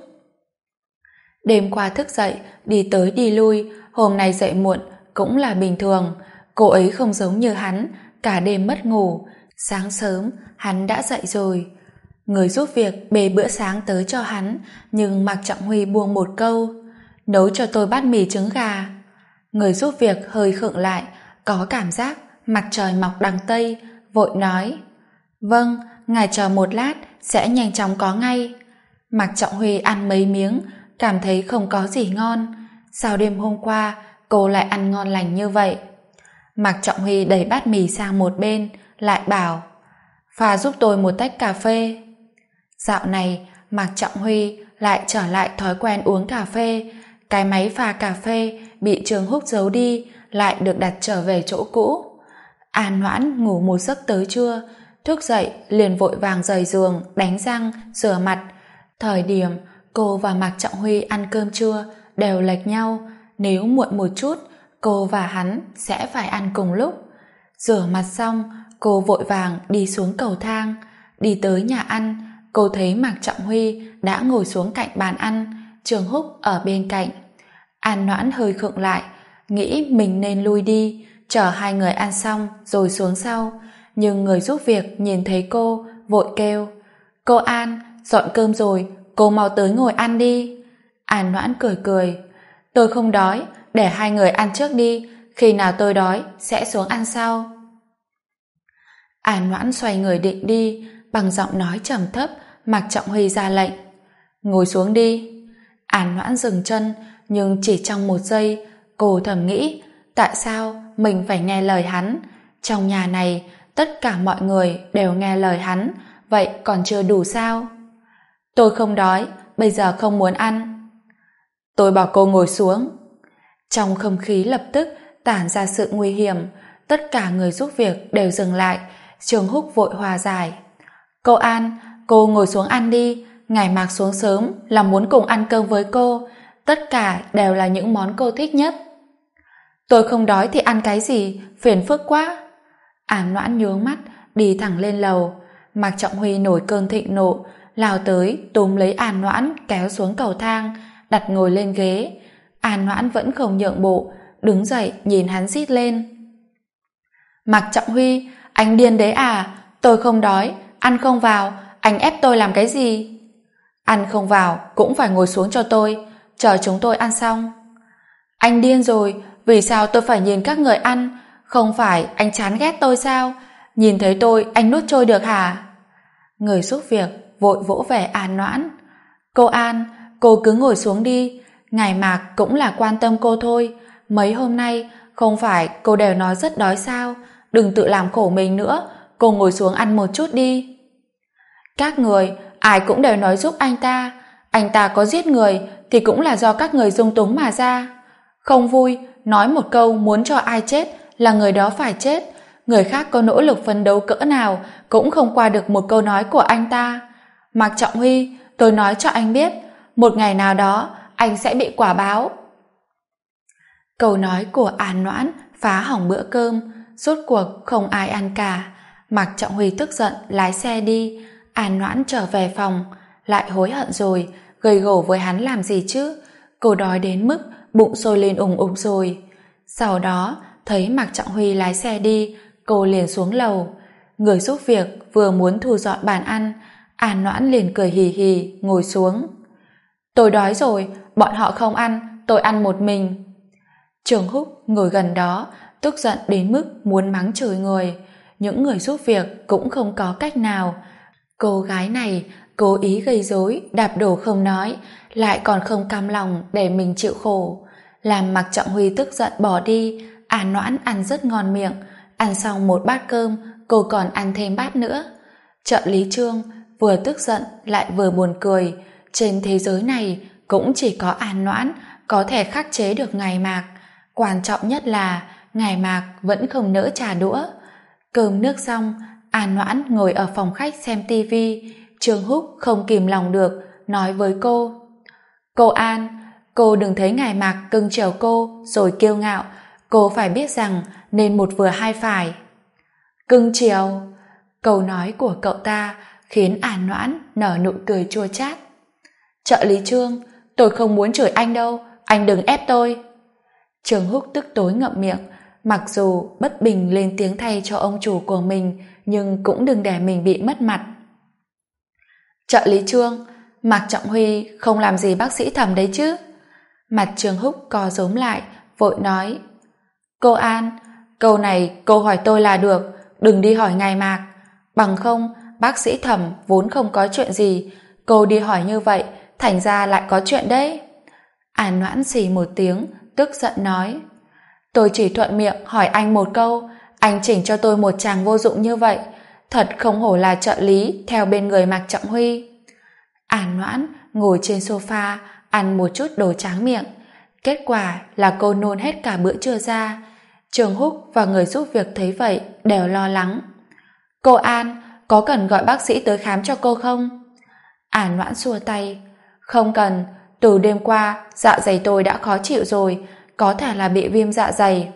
Đêm qua thức dậy, đi tới đi lui, hôm nay dậy muộn cũng là bình thường. Cô ấy không giống như hắn, cả đêm mất ngủ, Sáng sớm, hắn đã dậy rồi. Người giúp việc bê bữa sáng tới cho hắn, nhưng Mạc Trọng Huy buông một câu: nấu cho tôi bát mì trứng gà. Người giúp việc hơi khựng lại, có cảm giác mặt trời mọc đằng Tây, vội nói: vâng, ngài chờ một lát, sẽ nhanh chóng có ngay. Mạc Trọng Huy ăn mấy miếng, cảm thấy không có gì ngon. Sao đêm hôm qua cô lại ăn ngon lành như vậy? Mạc Trọng Huy đẩy bát mì sang một bên, lại bảo: pha giúp tôi một tách cà phê. Dạo này Mạc Trọng Huy lại trở lại thói quen uống cà phê. Cái máy pha cà phê bị Trường Húc giấu đi lại được đặt trở về chỗ cũ. An Noãn ngủ một giấc tới trưa, thức dậy liền vội vàng rời giường, đánh răng, rửa mặt. Thời điểm cô và Mạc Trọng Huy ăn cơm trưa đều lệch nhau, nếu muộn một chút cô và hắn sẽ phải ăn cùng lúc. Rửa mặt xong, cô vội vàng đi xuống cầu thang. Đi tới nhà ăn, cô thấy Mạc Trọng Huy đã ngồi xuống cạnh bàn ăn, Trường Húc ở bên cạnh. An Noãn hơi khựng lại, nghĩ mình nên lui đi, chờ hai người ăn xong rồi xuống sau. Nhưng người giúp việc nhìn thấy cô, vội kêu: cô An, dọn cơm rồi, cô mau tới ngồi ăn đi. An Noãn cười cười: tôi không đói, để hai người ăn trước đi, khi nào tôi đói sẽ xuống ăn sau. An Noãn xoay người định đi, bằng giọng nói trầm thấp, Mạc Trọng Huy ra lệnh: ngồi xuống đi. An Noãn dừng chân, nhưng chỉ trong một giây, cô thầm nghĩ: tại sao mình phải nghe lời hắn? Trong nhà này, tất cả mọi người đều nghe lời hắn, vậy còn chưa đủ sao? Tôi không đói, bây giờ không muốn ăn. Tôi bảo cô ngồi xuống. Trong không khí lập tức tản ra sự nguy hiểm, tất cả người giúp việc đều dừng lại. Trường Húc vội hòa giải: cô An, cô ngồi xuống ăn đi, ngài Mạc xuống sớm là muốn cùng ăn cơm với cô, tất cả đều là những món cô thích nhất. Tôi không đói thì ăn cái gì, phiền phức quá. An Noãn nhướng mắt, đi thẳng lên lầu. Mạc Trọng Huy nổi cơn thịnh nộ, lao tới túm lấy An Noãn kéo xuống cầu thang, đặt ngồi lên ghế. An Noãn vẫn không nhượng bộ, đứng dậy nhìn hắn rít lên: Mạc Trọng Huy, anh điên đấy à? Tôi không đói, ăn không vào, anh ép tôi làm cái gì? Ăn không vào cũng phải ngồi xuống cho tôi, chờ chúng tôi ăn xong. Anh điên rồi, vì sao tôi phải nhìn các người ăn? Không phải anh chán ghét tôi sao? Nhìn thấy tôi anh nuốt trôi được hả? Người giúp việc vội vỗ về An Noãn: cô An, cô cứ ngồi xuống đi, ngài Mạc cũng là quan tâm cô thôi. Mấy hôm nay không phải cô đều nói rất đói sao? Đừng tự làm khổ mình nữa, cô ngồi xuống ăn một chút đi. Các người ai cũng đều nói giúp anh ta có giết người thì cũng là do các người dung túng mà ra. Không vui, nói một câu muốn cho ai chết là người đó phải chết. Người khác có nỗ lực phấn đấu cỡ nào cũng không qua được một câu nói của anh ta. Mạc Trọng Huy, tôi nói cho anh biết, một ngày nào đó anh sẽ bị quả báo. Câu nói của An Noãn phá hỏng bữa cơm, rốt cuộc không ai ăn cả. Mạc Trọng Huy tức giận lái xe đi. An Noãn trở về phòng, lại hối hận rồi, gây gổ với hắn làm gì chứ? Cô đói đến mức bụng sôi lên ủng ục rồi. Sau đó thấy Mạc Trọng Huy lái xe đi, cô liền xuống lầu. Người giúp việc vừa muốn thu dọn bàn ăn, An Noãn liền cười hì hì ngồi xuống. Tôi đói rồi, bọn họ không ăn, tôi ăn một mình. Trường Húc ngồi gần đó, tức giận đến mức muốn mắng chửi người. Những người giúp việc cũng không có cách nào. Cô gái này cố ý gây rối, đạp đổ không nói, lại còn không cam lòng để mình chịu khổ. Làm Mạc Trọng Huy tức giận bỏ đi. An Noãn ăn rất ngon miệng, ăn xong một bát cơm, cô còn ăn thêm bát nữa. Trợ lý Trương vừa tức giận lại vừa buồn cười. Trên thế giới này cũng chỉ có An Noãn có thể khắc chế được ngài Mạc. Quan trọng nhất là ngài Mạc vẫn không nỡ trả đũa. Cơm nước xong, An Noãn ngồi ở phòng khách xem tivi. Trương Húc không kìm lòng được, nói với cô: cô An, cô đừng thấy ngài Mạc cưng chiều cô rồi kiêu ngạo, cô phải biết rằng nên một vừa hai phải. Cưng chiều? Câu nói của cậu ta khiến An Noãn nở nụ cười chua chát. Trợ lý Trương, tôi không muốn chửi anh đâu, anh đừng ép tôi. Trương Húc tức tối ngậm miệng, mặc dù bất bình lên tiếng thay cho ông chủ của mình, nhưng cũng đừng để mình bị mất mặt. Trợ lý Trương, Mạc Trọng Huy không làm gì bác sĩ Thẩm đấy chứ? Mặt Trương Húc co rúm lại, vội nói. Cô An, câu này cô hỏi tôi là được, đừng đi hỏi ngài Mạc. Bằng không, bác sĩ Thẩm vốn không có chuyện gì, cô đi hỏi như vậy, thành ra lại có chuyện đấy. An Noãn xì một tiếng, tức giận nói. Tôi chỉ thuận miệng hỏi anh một câu, anh chỉnh cho tôi một chàng vô dụng như vậy, thật không hổ là trợ lý theo bên người Mạc Trọng Huy. An Noãn ngồi trên sofa ăn một chút đồ tráng miệng, kết quả là cô nôn hết cả bữa trưa ra. Trường Húc và người giúp việc thấy vậy đều lo lắng. Cô An, có cần gọi bác sĩ tới khám cho cô không? An Noãn xua tay. Không cần, từ đêm qua dạ dày tôi đã khó chịu rồi, có thể là bị viêm dạ dày.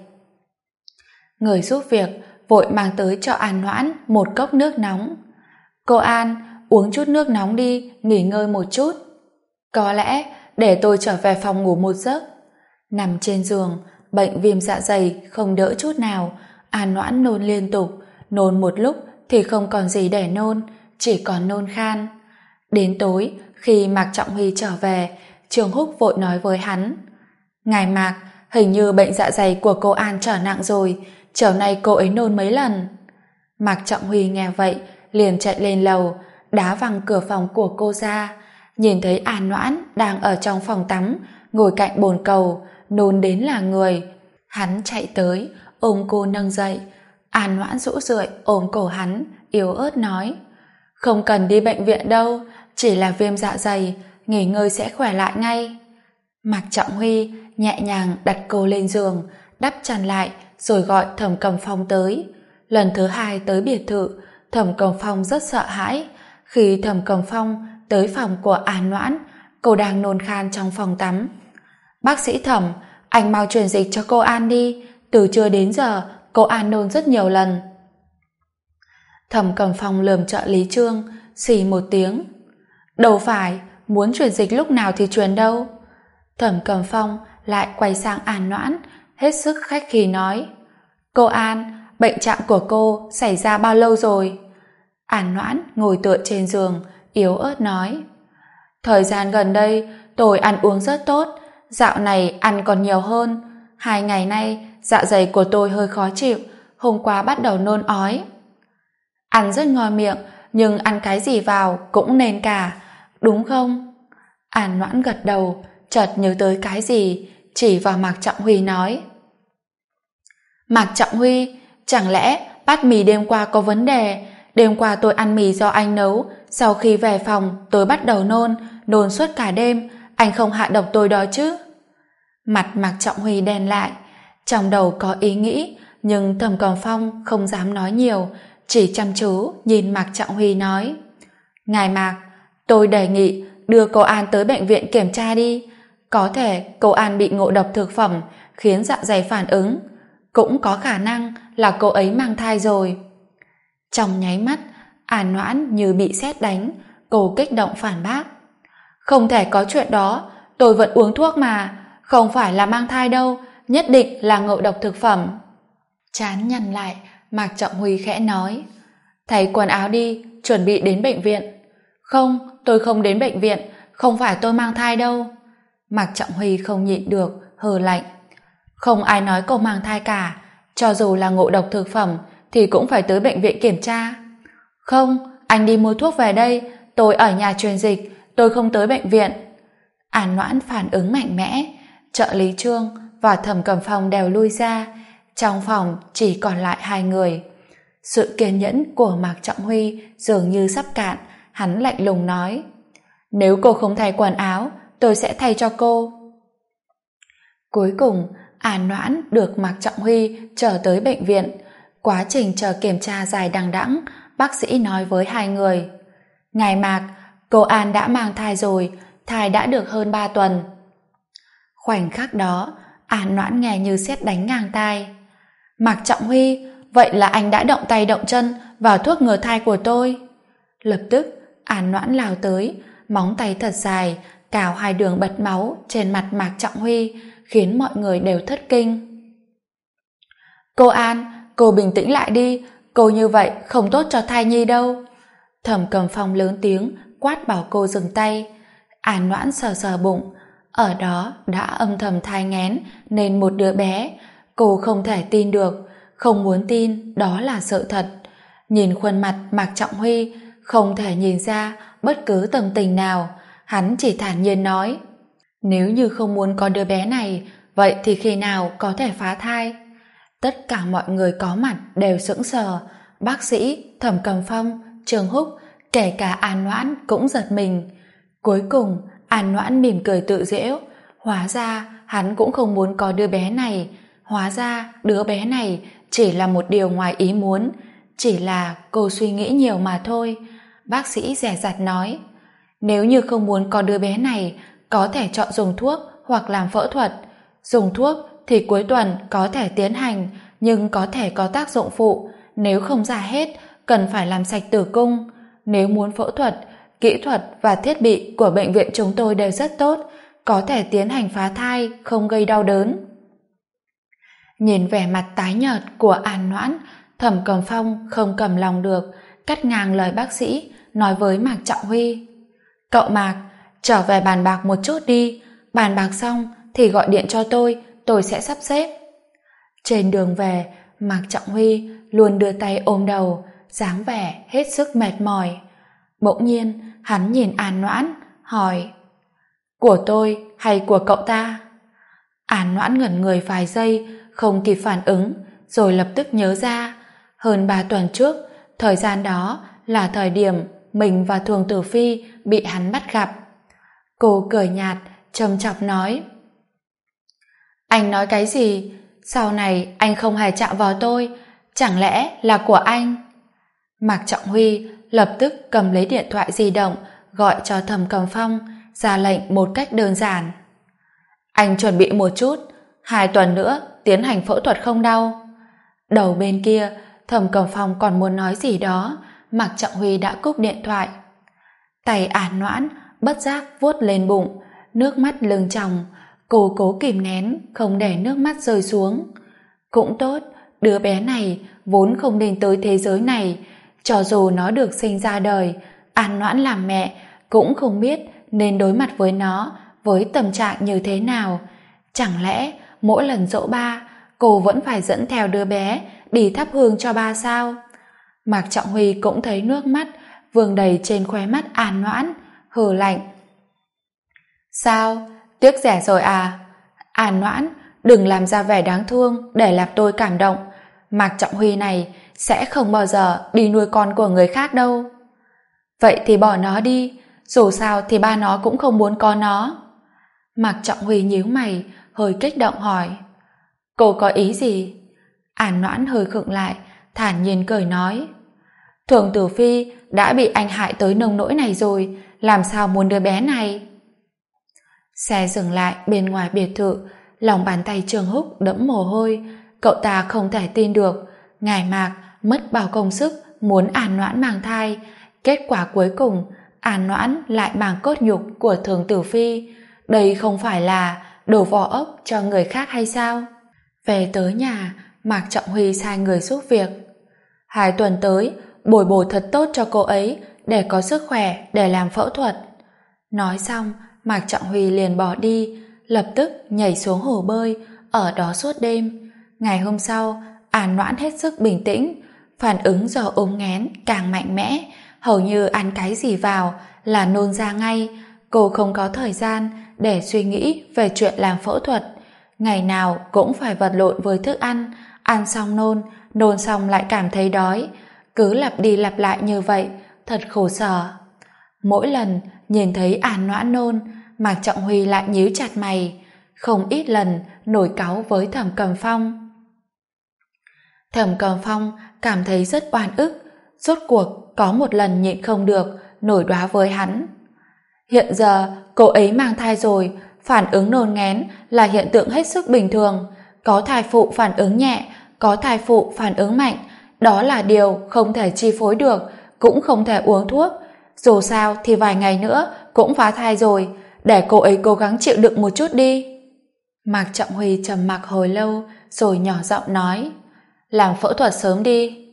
Người giúp việc vội mang tới cho An Noãn một cốc nước nóng. Cô An, uống chút nước nóng đi, nghỉ ngơi một chút. Có lẽ để tôi trở về phòng ngủ một giấc. Nằm trên giường, bệnh viêm dạ dày không đỡ chút nào. An Noãn nôn liên tục, nôn một lúc thì không còn gì để nôn, chỉ còn nôn khan. Đến tối, khi Mạc Trọng Huy trở về, Trường Húc vội nói với hắn. Ngài Mạc, hình như bệnh dạ dày của cô An trở nặng rồi, chiều nay cô ấy nôn mấy lần. Mạc Trọng Huy nghe vậy, liền chạy lên lầu, đá văng cửa phòng của cô ra, nhìn thấy An Noãn đang ở trong phòng tắm, ngồi cạnh bồn cầu, nôn đến là người. Hắn chạy tới, ôm cô nâng dậy. An Noãn rũ rượi ôm cổ hắn, yếu ớt nói. Không cần đi bệnh viện đâu, chỉ là viêm dạ dày, nghỉ ngơi sẽ khỏe lại ngay. Mạc Trọng Huy nhẹ nhàng đặt cô lên giường, đắp chăn lại, rồi gọi Thẩm Cầm Phong tới. Lần thứ hai tới biệt thự, Thẩm Cầm Phong rất sợ hãi. Khi Thẩm Cầm Phong tới phòng của An Noãn, cô đang nôn khan trong phòng tắm. Bác sĩ Thẩm, anh mau truyền dịch cho cô An đi, từ trưa đến giờ cô An nôn rất nhiều lần. Thẩm Cầm Phong lườm trợ lý Trương, xì một tiếng. Đâu phải, muốn truyền dịch lúc nào thì truyền đâu. Thẩm Cầm Phong lại quay sang An Noãn, hết sức khách khí nói. Cô An, bệnh trạng của cô xảy ra bao lâu rồi? An Noãn ngồi tựa trên giường, yếu ớt nói. Thời gian gần đây, tôi ăn uống rất tốt, dạo này ăn còn nhiều hơn. 2 ngày nay, dạ dày của tôi hơi khó chịu, hôm qua bắt đầu nôn ói. Ăn rất ngon miệng, nhưng ăn cái gì vào cũng nên cả, đúng không? An Noãn gật đầu, chợt nhớ tới cái gì, chỉ vào Mạc Trọng Huy nói. Mạc Trọng Huy, chẳng lẽ bát mì đêm qua có vấn đề? Đêm qua tôi ăn mì do anh nấu, sau khi về phòng tôi bắt đầu nôn suốt cả đêm, anh không hạ độc tôi đó chứ? Mặt Mạc Trọng Huy đen lại, trong đầu có ý nghĩ, nhưng Thẩm Cầm Phong không dám nói nhiều, chỉ chăm chú nhìn Mạc Trọng Huy nói. Ngài Mạc, tôi đề nghị đưa cô An tới bệnh viện kiểm tra đi. Có thể cô An bị ngộ độc thực phẩm khiến dạ dày phản ứng, cũng có khả năng là cô ấy mang thai rồi. Trong nháy mắt, An Noãn như bị sét đánh, cô kích động phản bác. Không thể có chuyện đó, tôi vẫn uống thuốc mà, không phải là mang thai đâu, nhất định là ngộ độc thực phẩm. Trán nhăn lại, Mạc Trọng Huy khẽ nói. Thay quần áo đi, chuẩn bị đến bệnh viện. Không, tôi không đến bệnh viện, không phải tôi mang thai đâu. Mạc Trọng Huy không nhịn được, hừ lạnh. Không ai nói cô mang thai cả, cho dù là ngộ độc thực phẩm thì cũng phải tới bệnh viện kiểm tra. Không, anh đi mua thuốc về đây, tôi ở nhà truyền dịch, tôi không tới bệnh viện. An Noãn phản ứng mạnh mẽ, trợ lý Trương và Thẩm Cầm Phong đều lui ra, trong phòng chỉ còn lại 2 người. Sự kiên nhẫn của Mạc Trọng Huy dường như sắp cạn, hắn lạnh lùng nói. Nếu cô không thay quần áo, tôi sẽ thay cho cô. Cuối cùng, An Noãn được Mạc Trọng Huy chở tới bệnh viện. Quá trình chờ kiểm tra dài đằng đẵng, bác sĩ nói với 2 người. Ngài Mạc, cô An đã mang thai rồi, thai đã được hơn 3 tuần. Khoảnh khắc đó, An Noãn nghe như sét đánh ngang tai. Mạc Trọng Huy, vậy là anh đã động tay động chân vào thuốc ngừa thai của tôi. Lập tức, An Noãn lao tới, móng tay thật dài, cào 2 đường bật máu trên mặt Mạc Trọng Huy, khiến mọi người đều thất kinh. Cô An, cô bình tĩnh lại đi, cô như vậy không tốt cho thai nhi đâu. Thẩm Cầm Phong lớn tiếng quát bảo cô dừng tay. An Noãn sờ sờ bụng, ở đó đã âm thầm thai nghén nên một đứa bé. Cô không thể tin được, không muốn tin đó là sự thật. Nhìn khuôn mặt Mạc Trọng Huy, không thể nhìn ra bất cứ tâm tình nào. Hắn chỉ thản nhiên nói, nếu như không muốn có đứa bé này, vậy thì khi nào có thể phá thai? Tất cả mọi người có mặt đều sững sờ. Bác sĩ, Thẩm Cầm Phong, Trường Húc, kể cả An Noãn cũng giật mình. Cuối cùng An Noãn mỉm cười tự giễu, hóa ra hắn cũng không muốn có đứa bé này, hóa ra đứa bé này chỉ là một điều ngoài ý muốn, chỉ là cô suy nghĩ nhiều mà thôi. Bác sĩ dè dặt nói, nếu như không muốn có đứa bé này, có thể chọn dùng thuốc hoặc làm phẫu thuật. Dùng thuốc thì cuối tuần có thể tiến hành, nhưng có thể có tác dụng phụ, nếu không ra hết cần phải làm sạch tử cung. Nếu muốn phẫu thuật, kỹ thuật và thiết bị của bệnh viện chúng tôi đều rất tốt, có thể tiến hành phá thai, không gây đau đớn. Nhìn vẻ mặt tái nhợt của An Noãn, Thẩm Cầm Phong không cầm lòng được, cắt ngang lời bác sĩ, nói với Mạc Trọng Huy, cậu Mạc, trở về bàn bạc một chút đi, bàn bạc xong thì gọi điện cho tôi sẽ sắp xếp. Trên đường về, Mạc Trọng Huy luôn đưa tay ôm đầu, dáng vẻ hết sức mệt mỏi. Bỗng nhiên hắn nhìn An Noãn, hỏi, của tôi hay của cậu ta? An Noãn ngẩn người vài giây, không kịp phản ứng, rồi lập tức nhớ ra, hơn 3 tuần trước, thời gian đó là thời điểm mình và Thường Tử Phi bị hắn bắt gặp. Cô cười nhạt, châm chọc nói, anh nói cái gì? Sau này anh không hề chạm vào tôi, chẳng lẽ là của anh? Mạc Trọng Huy lập tức cầm lấy điện thoại di động, gọi cho Thẩm Cầm Phong, ra lệnh một cách đơn giản. Anh chuẩn bị một chút, 2 tuần nữa tiến hành phẫu thuật không đau. Đầu bên kia, Thẩm Cầm Phong còn muốn nói gì đó, Mạc Trọng Huy đã cúp điện thoại. Tay An Noãn bất giác vuốt lên bụng, nước mắt lưng tròng. Cô cố kìm nén, không để nước mắt rơi xuống. Cũng tốt, đứa bé này vốn không nên tới thế giới này. Cho dù nó được sinh ra đời, An Noãn làm mẹ cũng không biết nên đối mặt với nó với tâm trạng như thế nào. Chẳng lẽ mỗi lần giỗ ba, cô vẫn phải dẫn theo đứa bé đi thắp hương cho ba sao? Mạc Trọng Huy cũng thấy nước mắt vương đầy trên khóe mắt An Noãn, hừ lạnh. Sao? Tiếc rẻ rồi à? An Noãn, đừng làm ra vẻ đáng thương để làm tôi cảm động. Mạc Trọng Huy này sẽ không bao giờ đi nuôi con của người khác đâu. Vậy thì bỏ nó đi, dù sao thì ba nó cũng không muốn có nó. Mạc Trọng Huy nhíu mày, hơi kích động hỏi, cô có ý gì? An Noãn hơi khựng lại, thản nhiên cười nói, Thường Tử Phi đã bị anh hại tới nông nỗi này rồi, làm sao muốn đứa bé này? Xe dừng lại bên ngoài biệt thự, lòng bàn tay Trường Húc đẫm mồ hôi. Cậu ta không thể tin được, ngài Mạc mất bao công sức muốn An Noãn mang thai, kết quả cuối cùng An Noãn lại mang cốt nhục của Thường Tử Phi. Đây không phải là đổ vỏ ốc cho người khác hay sao? Về tới nhà, Mạc Trọng Huy sai người giúp việc. 2 tuần tới bồi bổ thật tốt cho cô ấy để có sức khỏe để làm phẫu thuật. Nói xong, Mạc Trọng Huy liền bỏ đi, lập tức nhảy xuống hồ bơi, ở đó suốt đêm. Ngày hôm sau, An Noãn hết sức bình tĩnh, phản ứng do ốm nghén càng mạnh mẽ, hầu như ăn cái gì vào là nôn ra ngay. Cô không có thời gian để suy nghĩ về chuyện làm phẫu thuật, ngày nào cũng phải vật lộn với thức ăn, ăn xong nôn xong lại cảm thấy đói, cứ lặp đi lặp lại như vậy, thật khổ sở. Mỗi lần nhìn thấy An Noãn nôn, Mạc Trọng Huy lại nhíu chặt mày, không ít lần nổi cáu với Thẩm Cầm Phong. Thẩm Cầm Phong cảm thấy rất oan ức, rốt cuộc có một lần nhịn không được, nổi đoá với hắn. Hiện giờ cô ấy mang thai rồi, phản ứng nôn nghén là hiện tượng hết sức bình thường, có thai phụ phản ứng nhẹ, có thai phụ phản ứng mạnh, đó là điều không thể chi phối được, cũng không thể uống thuốc. Dù sao thì vài ngày nữa cũng phá thai rồi, để cô ấy cố gắng chịu đựng một chút đi. Mạc Trọng Huy trầm mặc hồi lâu rồi nhỏ giọng nói, làm phẫu thuật sớm đi.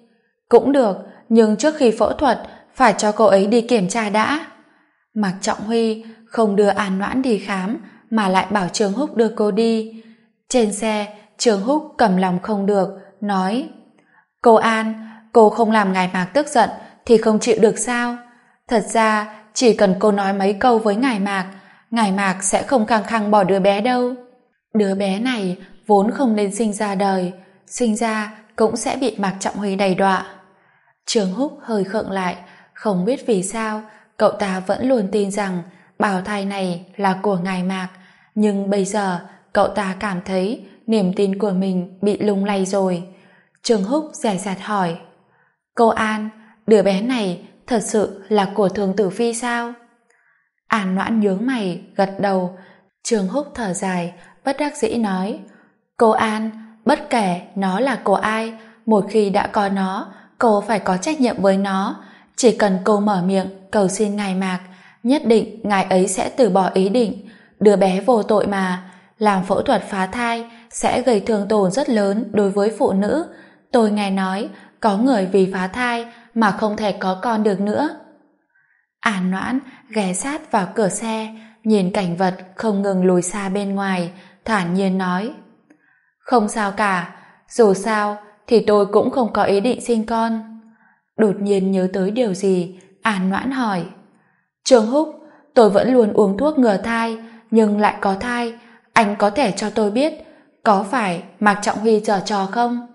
Cũng được, nhưng trước khi phẫu thuật phải cho cô ấy đi kiểm tra đã. Mạc Trọng Huy không đưa An Noãn đi khám mà lại bảo Trương Húc đưa cô đi. Trên xe, Trương Húc cầm lòng không được, nói: Cô An, cô không làm ngài Mạc tức giận thì không chịu được sao? Thật ra, chỉ cần cô nói mấy câu với ngài Mạc sẽ không khăng khăng bỏ đứa bé đâu. Đứa bé này vốn không nên sinh ra đời, sinh ra cũng sẽ bị Mạc Trọng Huy đày đọa. Trương Húc hơi khựng lại, không biết vì sao cậu ta vẫn luôn tin rằng bào thai này là của ngài Mạc, nhưng bây giờ cậu ta cảm thấy niềm tin của mình bị lung lay rồi. Trương Húc dè dặt hỏi: Cô An, đứa bé này thật sự là của Thường Tử Phi sao? An Noãn nhướng mày, gật đầu. Trương Húc thở dài, bất đắc dĩ nói: Cô An, bất kể nó là của ai, một khi đã có nó, cô phải có trách nhiệm với nó. Chỉ cần cô mở miệng cầu xin ngài Mạc, nhất định ngài ấy sẽ từ bỏ ý định. Đứa bé vô tội mà, làm phẫu thuật phá thai sẽ gây thương tổn rất lớn đối với phụ nữ. Tôi nghe nói có người vì phá thai mà không thể có con được nữa. An Noãn ghé sát vào cửa xe, nhìn cảnh vật không ngừng lùi xa bên ngoài, thản nhiên nói: Không sao cả, dù sao thì tôi cũng không có ý định sinh con. Đột nhiên nhớ tới điều gì, An Noãn hỏi: Trương Húc, tôi vẫn luôn uống thuốc ngừa thai nhưng lại có thai, anh có thể cho tôi biết có phải Mạc Trọng Huy giở trò không?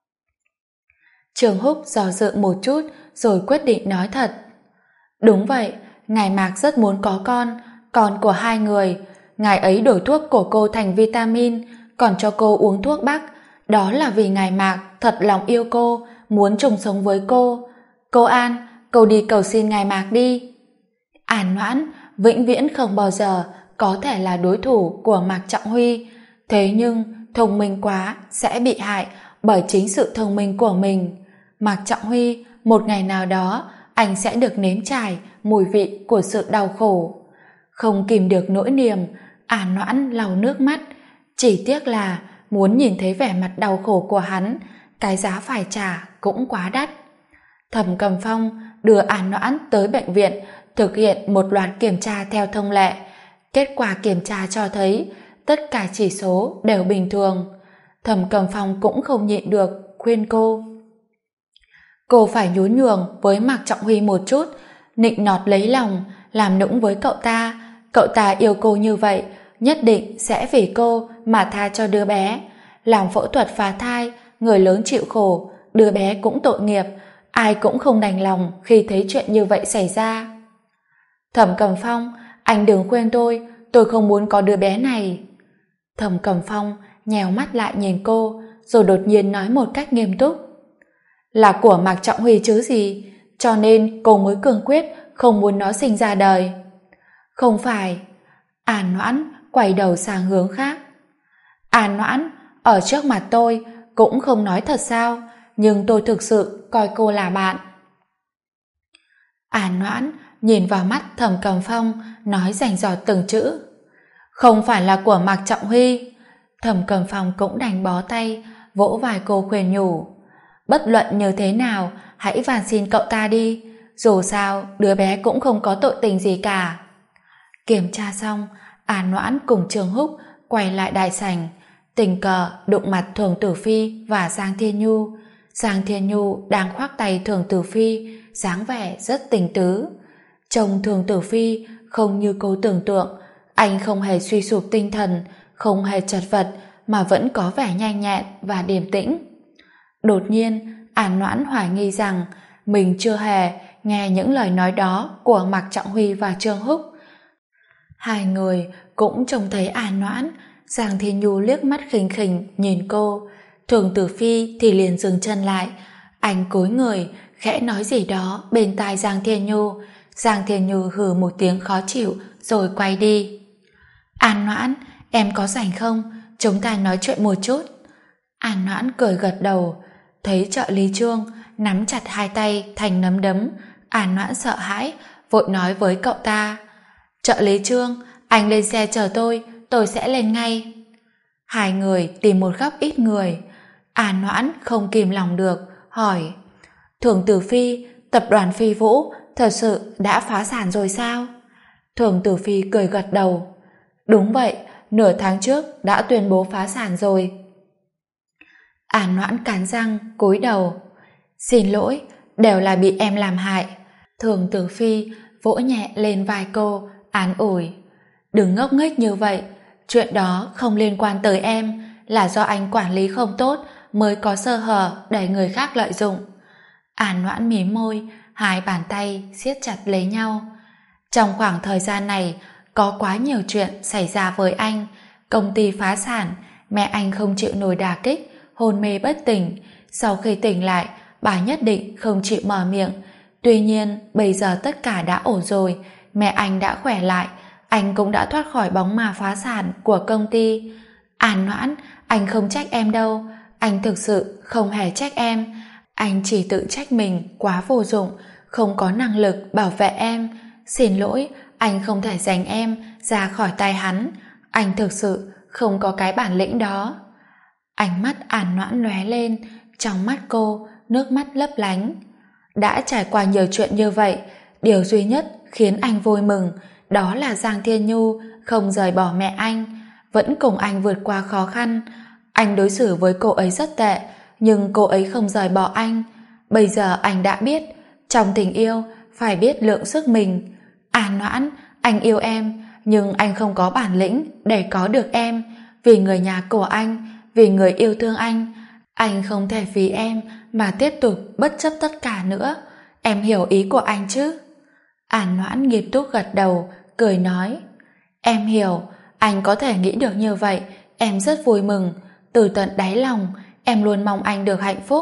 Trương Húc do dự một chút rồi quyết định nói thật: Đúng vậy, ngài Mạc rất muốn có con của hai người. Ngài ấy đổi thuốc của cô thành vitamin, còn cho cô uống thuốc bắc. Đó là vì ngài Mạc thật lòng yêu cô, muốn chung sống với cô. Cô An, cô đi cầu xin ngài Mạc đi. An Noãn vĩnh viễn không bao giờ có thể là đối thủ của Mạc Trọng Huy. Thế nhưng thông minh quá sẽ bị hại bởi chính sự thông minh của mình. Mạc Trọng Huy một ngày nào đó anh sẽ được nếm trải mùi vị của sự đau khổ. Không kìm được nỗi niềm, An Noãn lau nước mắt. Chỉ tiếc là muốn nhìn thấy vẻ mặt đau khổ của hắn, cái giá phải trả cũng quá đắt. Thẩm Cầm Phong đưa An Noãn tới bệnh viện thực hiện một loạt kiểm tra theo thông lệ. Kết quả kiểm tra cho thấy tất cả chỉ số đều bình thường. Thẩm Cầm Phong cũng không nhịn được, khuyên cô phải nhún nhường với Mạc Trọng Huy một chút, nịnh nọt lấy lòng, làm nũng với cậu ta. Cậu ta yêu cô như vậy, nhất định sẽ vì cô mà tha cho đứa bé. Làm phẫu thuật phá thai, người lớn chịu khổ, đứa bé cũng tội nghiệp, ai cũng không đành lòng khi thấy chuyện như vậy xảy ra. Thẩm Cầm Phong, anh đừng khuyên tôi không muốn có đứa bé này. Thẩm Cầm Phong nhèo mắt lại nhìn cô, rồi đột nhiên nói một cách nghiêm túc: Là của Mạc Trọng Huy chứ gì, cho nên cô mới cương quyết không muốn nó sinh ra đời. Không phải. An Noãn quay đầu sang hướng khác. An Noãn, ở trước mặt tôi cũng không nói thật sao, nhưng tôi thực sự coi cô là bạn. An Noãn nhìn vào mắt Thẩm Cầm Phong, nói rành rọt từng chữ: Không phải là của Mạc Trọng Huy. Thẩm Cầm Phong cũng đành bó tay, vỗ vai cô khuyên nhủ: Bất luận như thế nào, hãy van xin cậu ta đi. Dù sao, đứa bé cũng không có tội tình gì cả. Kiểm tra xong, An Noãn cùng Trương Húc quay lại đại sảnh, tình cờ đụng mặt Thường Tử Phi và Giang Thiên Nhu. Giang Thiên Nhu đang khoác tay Thường Tử Phi, dáng vẻ rất tình tứ. Trông Thường Tử Phi không như cô tưởng tượng, anh không hề suy sụp tinh thần, không hề chật vật, mà vẫn có vẻ nhanh nhẹn và điềm tĩnh. Đột nhiên, An Noãn hoài nghi rằng mình chưa hề nghe những lời nói đó của Mạc Trọng Huy và Trương Húc. Hai người cũng trông thấy An Noãn. Giang Thiên Nhu liếc mắt khinh khỉnh nhìn cô, Thường Tử Phi thì liền dừng chân lại. Anh cúi người khẽ nói gì đó bên tai Giang Thiên Nhu. Giang Thiên Nhu hừ một tiếng khó chịu rồi quay đi. An Noãn, em có rảnh không? Chúng ta nói chuyện một chút. An Noãn cười gật đầu. Thấy trợ lý Trương nắm chặt hai tay thành nắm đấm, An Noãn sợ hãi, vội nói với cậu ta: Trợ lý Trương, anh lên xe chờ tôi sẽ lên ngay. Hai người tìm một góc ít người. An Noãn không kìm lòng được, hỏi: Thường Tử Phi, tập đoàn Phi Vũ thật sự đã phá sản rồi sao? Thường Tử Phi cười gật đầu. Đúng vậy, nửa tháng trước đã tuyên bố phá sản rồi. An Noãn cắn răng, cúi đầu. Xin lỗi, đều là bị em làm hại. Thường Tử Phi vỗ nhẹ lên vai cô, an ủi. Đừng ngốc nghếch như vậy, chuyện đó không liên quan tới em, là do anh quản lý không tốt mới có sơ hở để người khác lợi dụng. An Noãn mím môi, hai bàn tay siết chặt lấy nhau. Trong khoảng thời gian này có quá nhiều chuyện xảy ra với anh. Công ty phá sản, mẹ anh không chịu nổi đả kích, hôn mê bất tỉnh. Sau khi tỉnh lại, bà nhất định không chịu mở miệng. Tuy nhiên bây giờ tất cả đã ổn rồi, mẹ anh đã khỏe lại, anh cũng đã thoát khỏi bóng ma phá sản của công ty. An Noãn, anh không trách em đâu, anh thực sự không hề trách em. Anh chỉ tự trách mình quá vô dụng, không có năng lực bảo vệ em. Xin lỗi, anh không thể giành em ra khỏi tay hắn. Anh thực sự không có cái bản lĩnh đó. Ánh mắt An Noãn lóe lên, trong mắt cô nước mắt lấp lánh. Đã trải qua nhiều chuyện như vậy, điều duy nhất khiến anh vui mừng đó là Giang Thiên Nhu không rời bỏ mẹ anh, vẫn cùng anh vượt qua khó khăn. Anh đối xử với cô ấy rất tệ, nhưng cô ấy không rời bỏ anh. Bây giờ anh đã biết, trong tình yêu phải biết lượng sức mình. An Noãn, anh yêu em, nhưng anh không có bản lĩnh để có được em. Vì người nhà của anh, vì người yêu thương anh không thể vì em mà tiếp tục bất chấp tất cả nữa. Em hiểu ý của anh chứ? An Noãn nghiêm túc gật đầu, cười nói. Em hiểu, anh có thể nghĩ được như vậy, em rất vui mừng. Từ tận đáy lòng, em luôn mong anh được hạnh phúc.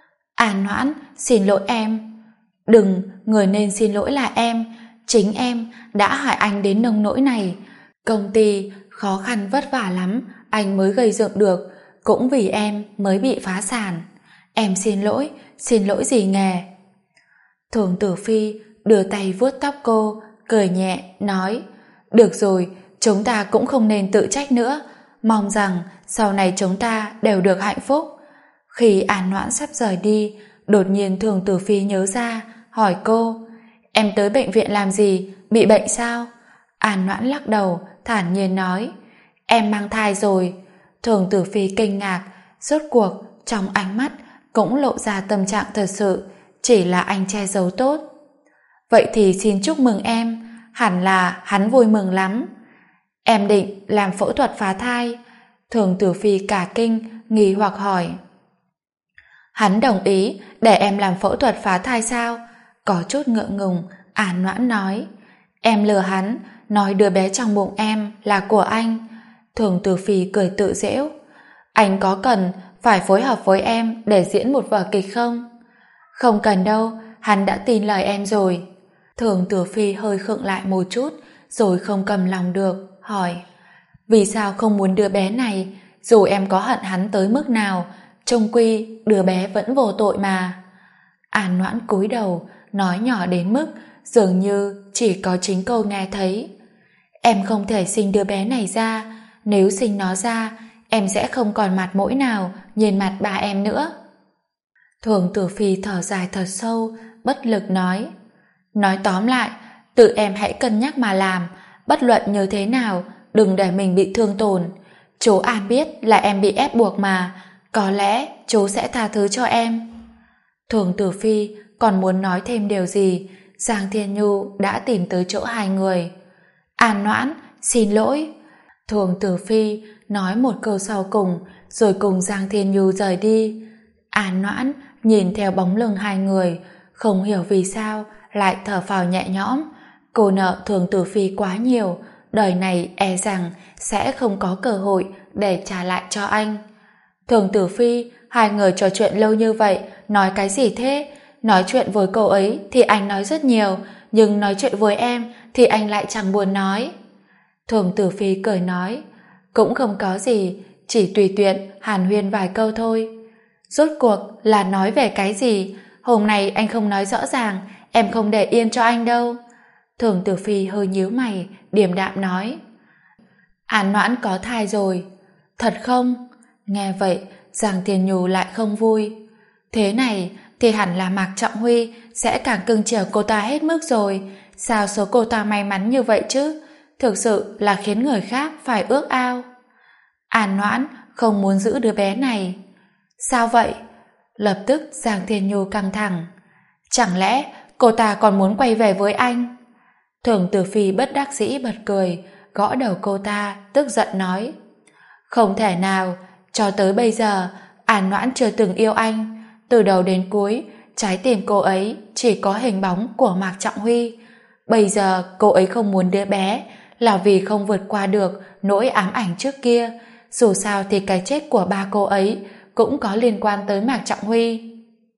An Noãn, xin lỗi em. Đừng, người nên xin lỗi là em. Chính em đã hại anh đến nông nỗi này. Công ty khó khăn vất vả lắm anh mới gây dựng được, cũng vì em mới bị phá sản. Em xin lỗi dì nghề. Thường Tử Phi đưa tay vuốt tóc cô, cười nhẹ, nói. Được rồi, chúng ta cũng không nên tự trách nữa. Mong rằng sau này chúng ta đều được hạnh phúc. Khi An Noãn sắp rời đi, đột nhiên Thường Tử Phi nhớ ra, hỏi cô. Em tới bệnh viện làm gì? Bị bệnh sao? An Noãn lắc đầu, thản nhiên nói. Em mang thai rồi. Thường Tử Phi kinh ngạc, rốt cuộc trong ánh mắt cũng lộ ra tâm trạng thật sự, chỉ là anh che giấu tốt. Vậy thì xin chúc mừng em, hẳn là hắn vui mừng lắm. Em định làm phẫu thuật phá thai? Thường Tử Phi cả kinh, nghi hoặc hỏi. Hắn đồng ý để em làm phẫu thuật phá thai sao? Có chút ngượng ngùng, An Noãn nói. Em lừa hắn, nói đứa bé trong bụng em là của anh. Thường Tử Phi cười tự giễu. Anh có cần phải phối hợp với em để diễn một vở kịch không? Không cần đâu, hắn đã tin lời em rồi. Thường Tử Phi hơi khựng lại một chút, rồi không cầm lòng được, hỏi. Vì sao không muốn đứa bé này? Dù em có hận hắn tới mức nào, chung quy đứa bé vẫn vô tội mà. An Noãn cúi đầu, nói nhỏ đến mức dường như chỉ có chính cô nghe thấy. Em không thể sinh đứa bé này ra. Nếu sinh nó ra, em sẽ không còn mặt mũi nào nhìn mặt ba em nữa. Thường Tử Phi thở dài thật sâu, bất lực nói. Nói tóm lại, tự em hãy cân nhắc mà làm, bất luận như thế nào, đừng để mình bị thương tổn. Chú An biết là em bị ép buộc mà, có lẽ chú sẽ tha thứ cho em. Thường Tử Phi còn muốn nói thêm điều gì, Giang Thiên Nhu đã tìm tới chỗ hai người. An Noãn, xin lỗi. Thường Tử Phi nói một câu sau cùng, rồi cùng Giang Thiên Nhu rời đi. An Noãn nhìn theo bóng lưng hai người, không hiểu vì sao lại thở phào nhẹ nhõm. Cô nợ Thường Tử Phi quá nhiều, đời này e rằng sẽ không có cơ hội để trả lại cho anh. Thường Tử Phi, hai người trò chuyện lâu như vậy, nói cái gì thế? Nói chuyện với cô ấy thì anh nói rất nhiều, nhưng nói chuyện với em thì anh lại chẳng buồn nói. Thường Tử Phi cười nói, cũng không có gì, chỉ tùy tiện hàn huyên vài câu thôi. Rốt cuộc là nói về cái gì? Hôm nay anh không nói rõ ràng, em không để yên cho anh đâu. Thường Tử Phi hơi nhíu mày, điềm đạm nói. An Noãn có thai rồi. Thật không? Nghe vậy, Giang Thiên Nhu lại không vui. Thế này, thì hẳn là Mạc Trọng Huy sẽ càng cưng chiều cô ta hết mức rồi. Sao số cô ta may mắn như vậy chứ? Thực sự là khiến người khác phải ước ao. An Noãn không muốn giữ đứa bé này. Sao vậy? Lập tức Giang Thiên Nhu căng thẳng. Chẳng lẽ cô ta còn muốn quay về với anh? Thường Tử Phi bất đắc dĩ bật cười, gõ đầu cô ta, tức giận nói: Không thể nào, cho tới bây giờ An Noãn chưa từng yêu anh. Từ đầu đến cuối, trái tim cô ấy chỉ có hình bóng của Mạc Trọng Huy. Bây giờ cô ấy không muốn đứa bé là vì không vượt qua được nỗi ám ảnh trước kia. Dù sao thì cái chết của ba cô ấy cũng có liên quan tới Mạc Trọng Huy.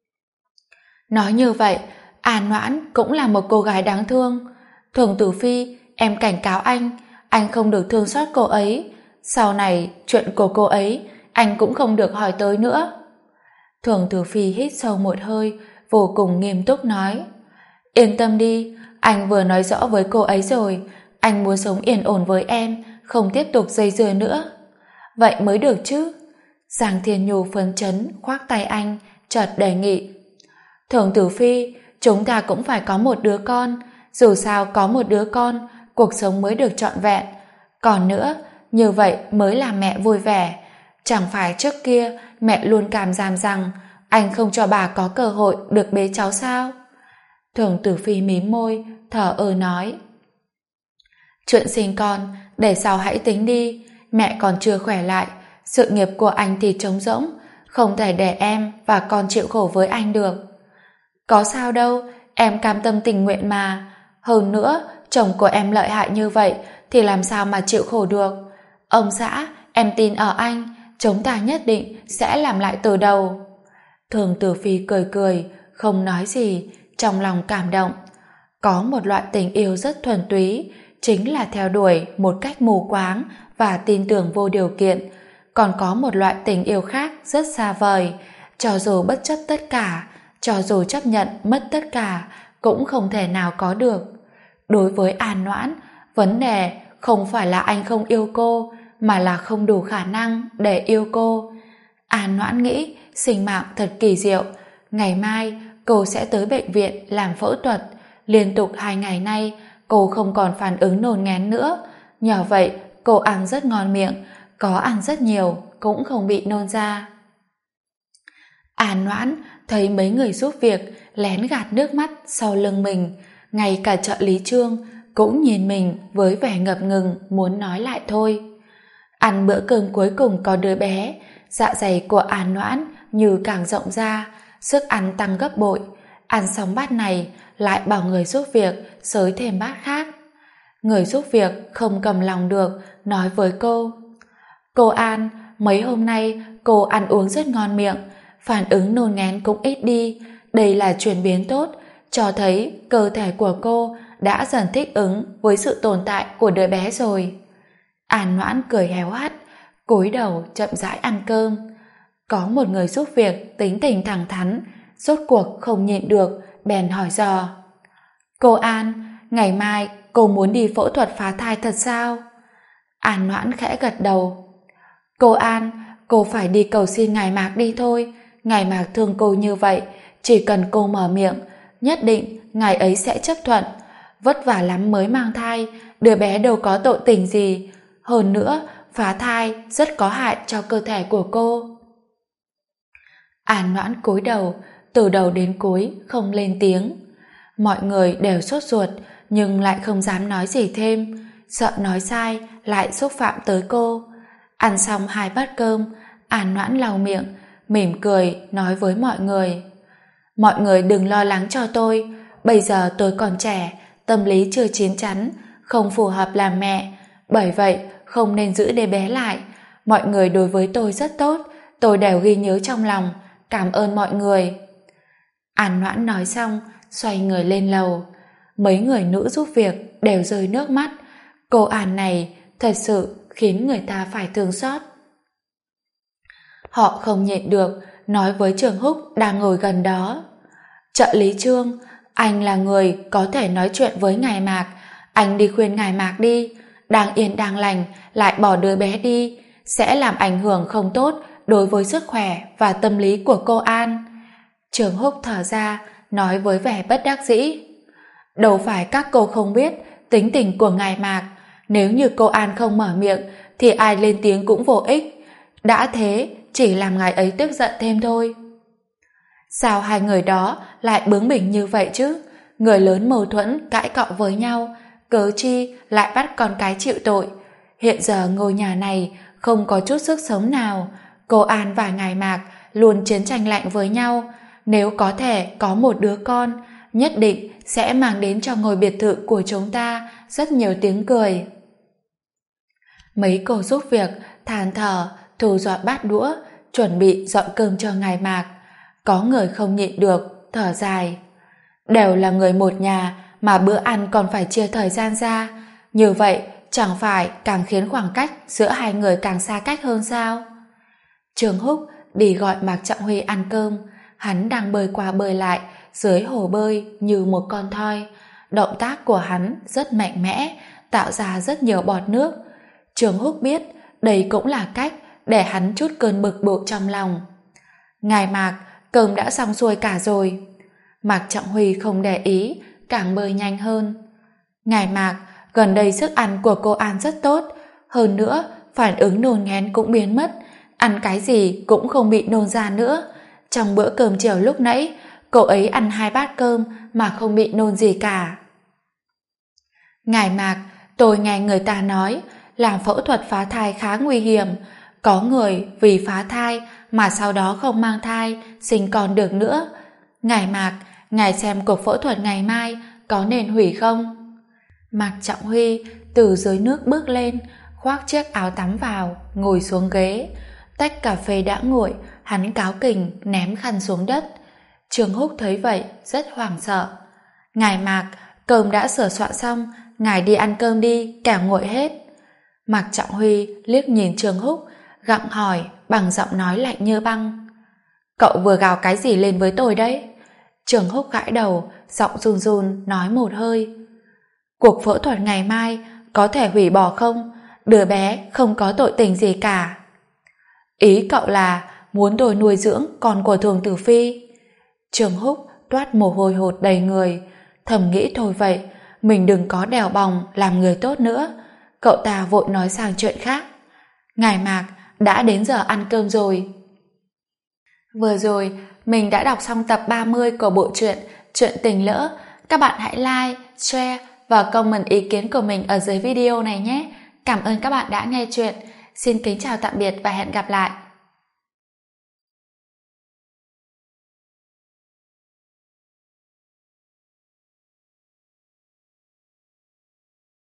Nói như vậy, An Noãn cũng là một cô gái đáng thương. Thường Tử Phi, em cảnh cáo anh không được thương xót cô ấy. Sau này, chuyện của cô ấy, anh cũng không được hỏi tới nữa. Thường Tử Phi hít sâu một hơi, vô cùng nghiêm túc nói: Yên tâm đi, anh vừa nói rõ với cô ấy rồi, anh muốn sống yên ổn với em, không tiếp tục dây dưa nữa. Vậy mới được chứ. Giang Thiên Nhu phấn chấn khoác tay anh, chợt đề nghị: Thường Tử Phi, chúng ta cũng phải có một đứa con. Dù sao có một đứa con, cuộc sống mới được trọn vẹn. Còn nữa, như vậy mới làm mẹ vui vẻ. Chẳng phải trước kia mẹ luôn cảm giảm rằng anh không cho bà có cơ hội được bế cháu sao? Thường Tử Phi mím môi, thở ơ nói: Chuyện sinh con, để sau hãy tính đi. Mẹ còn chưa khỏe lại, sự nghiệp của anh thì trống rỗng, không thể để em và con chịu khổ với anh được. Có sao đâu, em cam tâm tình nguyện mà. Hơn nữa, chồng của em lợi hại như vậy thì làm sao mà chịu khổ được. Ông xã, em tin ở anh, chúng ta nhất định sẽ làm lại từ đầu. Thường Tử Phi cười cười, không nói gì, trong lòng cảm động. Có một loại tình yêu rất thuần túy, chính là theo đuổi một cách mù quáng và tin tưởng vô điều kiện. Còn có một loại tình yêu khác rất xa vời, cho dù bất chấp tất cả, cho dù chấp nhận mất tất cả, cũng không thể nào có được. Đối với An Noãn, vấn đề không phải là anh không yêu cô, mà là không đủ khả năng để yêu cô. An Noãn nghĩ sinh mạng thật kỳ diệu. Ngày mai cô sẽ tới bệnh viện làm phẫu thuật. Liên tục 2 ngày nay cô không còn phản ứng nôn ngén nữa. Nhờ vậy cô ăn rất ngon miệng, có ăn rất nhiều cũng không bị nôn ra. An Noãn thấy mấy người giúp việc lén gạt nước mắt sau lưng mình. Ngay cả trợ lý Trương cũng nhìn mình với vẻ ngập ngừng muốn nói lại thôi. Ăn bữa cơm cuối cùng có đứa bé, dạ dày của An Noãn như càng rộng ra, sức ăn tăng gấp bội. Ăn xong bát này lại bảo người giúp việc xới thêm bát khác. Người giúp việc không cầm lòng được, nói với cô An, mấy hôm nay cô ăn uống rất ngon miệng, phản ứng nôn ngén cũng ít đi. Đây là chuyển biến tốt, cho thấy cơ thể của cô đã dần thích ứng với sự tồn tại của đứa bé rồi. An Noãn cười héo hắt, cúi đầu chậm rãi ăn cơm. Có một người giúp việc tính tình thẳng thắn, rốt cuộc không nhịn được, bèn hỏi dò: Cô An, ngày mai cô muốn đi phẫu thuật phá thai thật sao? An Noãn khẽ gật đầu. Cô An, cô phải đi cầu xin ngài Mạc đi thôi. Ngài Mạc thương cô như vậy, chỉ cần cô mở miệng, nhất định ngài ấy sẽ chấp thuận. Vất vả lắm mới mang thai, đứa bé đâu có tội tình gì. Hơn nữa, phá thai rất có hại cho cơ thể của cô. An Noãn cúi đầu, từ đầu đến cuối không lên tiếng. Mọi người đều sốt ruột, nhưng lại không dám nói gì thêm, sợ nói sai lại xúc phạm tới cô. Ăn xong 2 bát cơm, An Noãn lau miệng, mỉm cười nói với mọi người: Mọi người đừng lo lắng cho tôi, bây giờ tôi còn trẻ, tâm lý chưa chín chắn, không phù hợp làm mẹ, bởi vậy không nên giữ đứa bé lại. Mọi người đối với tôi rất tốt, tôi đều ghi nhớ trong lòng, cảm ơn mọi người. An Noãn nói xong, xoay người lên lầu. Mấy người nữ giúp việc đều rơi nước mắt. Cô An này thật sự khiến người ta phải thương xót. Họ không nhịn được, nói với Trường Húc đang ngồi gần đó: Trợ lý Trương, anh là người có thể nói chuyện với ngài Mạc, anh đi khuyên ngài Mạc đi. Đang yên đang lành lại bỏ đứa bé đi, sẽ làm ảnh hưởng không tốt đối với sức khỏe và tâm lý của cô An. Trường Húc thở ra, nói với vẻ bất đắc dĩ. Đâu phải các cô không biết tính tình của ngài Mạc, nếu như cô An không mở miệng thì ai lên tiếng cũng vô ích. Đã thế, chỉ làm ngài ấy tức giận thêm thôi. Sao hai người đó lại bướng bỉnh như vậy chứ? Người lớn mâu thuẫn cãi cọ với nhau, cớ chi lại bắt con cái chịu tội. Hiện giờ ngôi nhà này không có chút sức sống nào. Cô An và ngài Mạc luôn chiến tranh lạnh với nhau. Nếu có thể có một đứa con, nhất định sẽ mang đến cho ngôi biệt thự của chúng ta rất nhiều tiếng cười. Mấy cô giúp việc than thở thu dọn bát đũa, chuẩn bị dọn cơm cho ngài Mạc. Có người không nhịn được, thở dài. Đều là người một nhà mà bữa ăn còn phải chia thời gian ra. Như vậy chẳng phải càng khiến khoảng cách giữa hai người càng xa cách hơn sao? Trường Húc đi gọi Mạc Trọng Huy ăn cơm. Hắn đang bơi qua bơi lại dưới hồ bơi như một con thoi. Động tác của hắn rất mạnh mẽ, tạo ra rất nhiều bọt nước. Trường Húc biết đây cũng là cách để hắn trút cơn bực bội trong lòng. Ngài Mạc, cơm đã xong xuôi cả rồi. Mạc Trọng Huy không để ý, càng bơi nhanh hơn. Ngài Mạc, gần đây sức ăn của cô An rất tốt, hơn nữa phản ứng nôn ngén cũng biến mất, ăn cái gì cũng không bị nôn ra nữa. Trong bữa cơm chiều lúc nãy, cô ấy ăn 2 bát cơm mà không bị nôn gì cả. Ngài Mạc, tôi nghe người ta nói làm phẫu thuật phá thai khá nguy hiểm. Có người vì phá thai mà sau đó không mang thai, sinh con được nữa. Ngài Mạc, ngài xem cuộc phẫu thuật ngày mai có nên hủy không? Mạc Trọng Huy từ dưới nước bước lên, khoác chiếc áo tắm vào, ngồi xuống ghế. Tách cà phê đã nguội, hắn cáu kỉnh ném khăn xuống đất. Trường Húc thấy vậy rất hoảng sợ. Ngài Mạc, cơm đã sửa soạn xong, ngài đi ăn cơm đi, kẻo nguội hết. Mạc Trọng Huy liếc nhìn Trường Húc, gặng hỏi bằng giọng nói lạnh như băng. Cậu vừa gào cái gì lên với tôi đấy? Trường Húc gãi đầu, giọng run run nói một hơi. Cuộc phẫu thuật ngày mai có thể hủy bỏ không? Đứa bé không có tội tình gì cả. Ý cậu là muốn tôi nuôi dưỡng con của Thường Tử Phi? Trường Húc toát mồ hôi hột đầy người, thầm nghĩ thôi vậy, mình đừng có đèo bòng làm người tốt nữa. Cậu ta vội nói sang chuyện khác. Ngài Mạc, đã đến giờ ăn cơm rồi. Vừa rồi mình đã đọc xong tập 30 của bộ truyện Chuyện Tình Lỡ. Các bạn hãy like, share và comment ý kiến của mình ở dưới video này nhé. Cảm ơn các bạn đã nghe chuyện. Xin kính chào tạm biệt và hẹn gặp lại.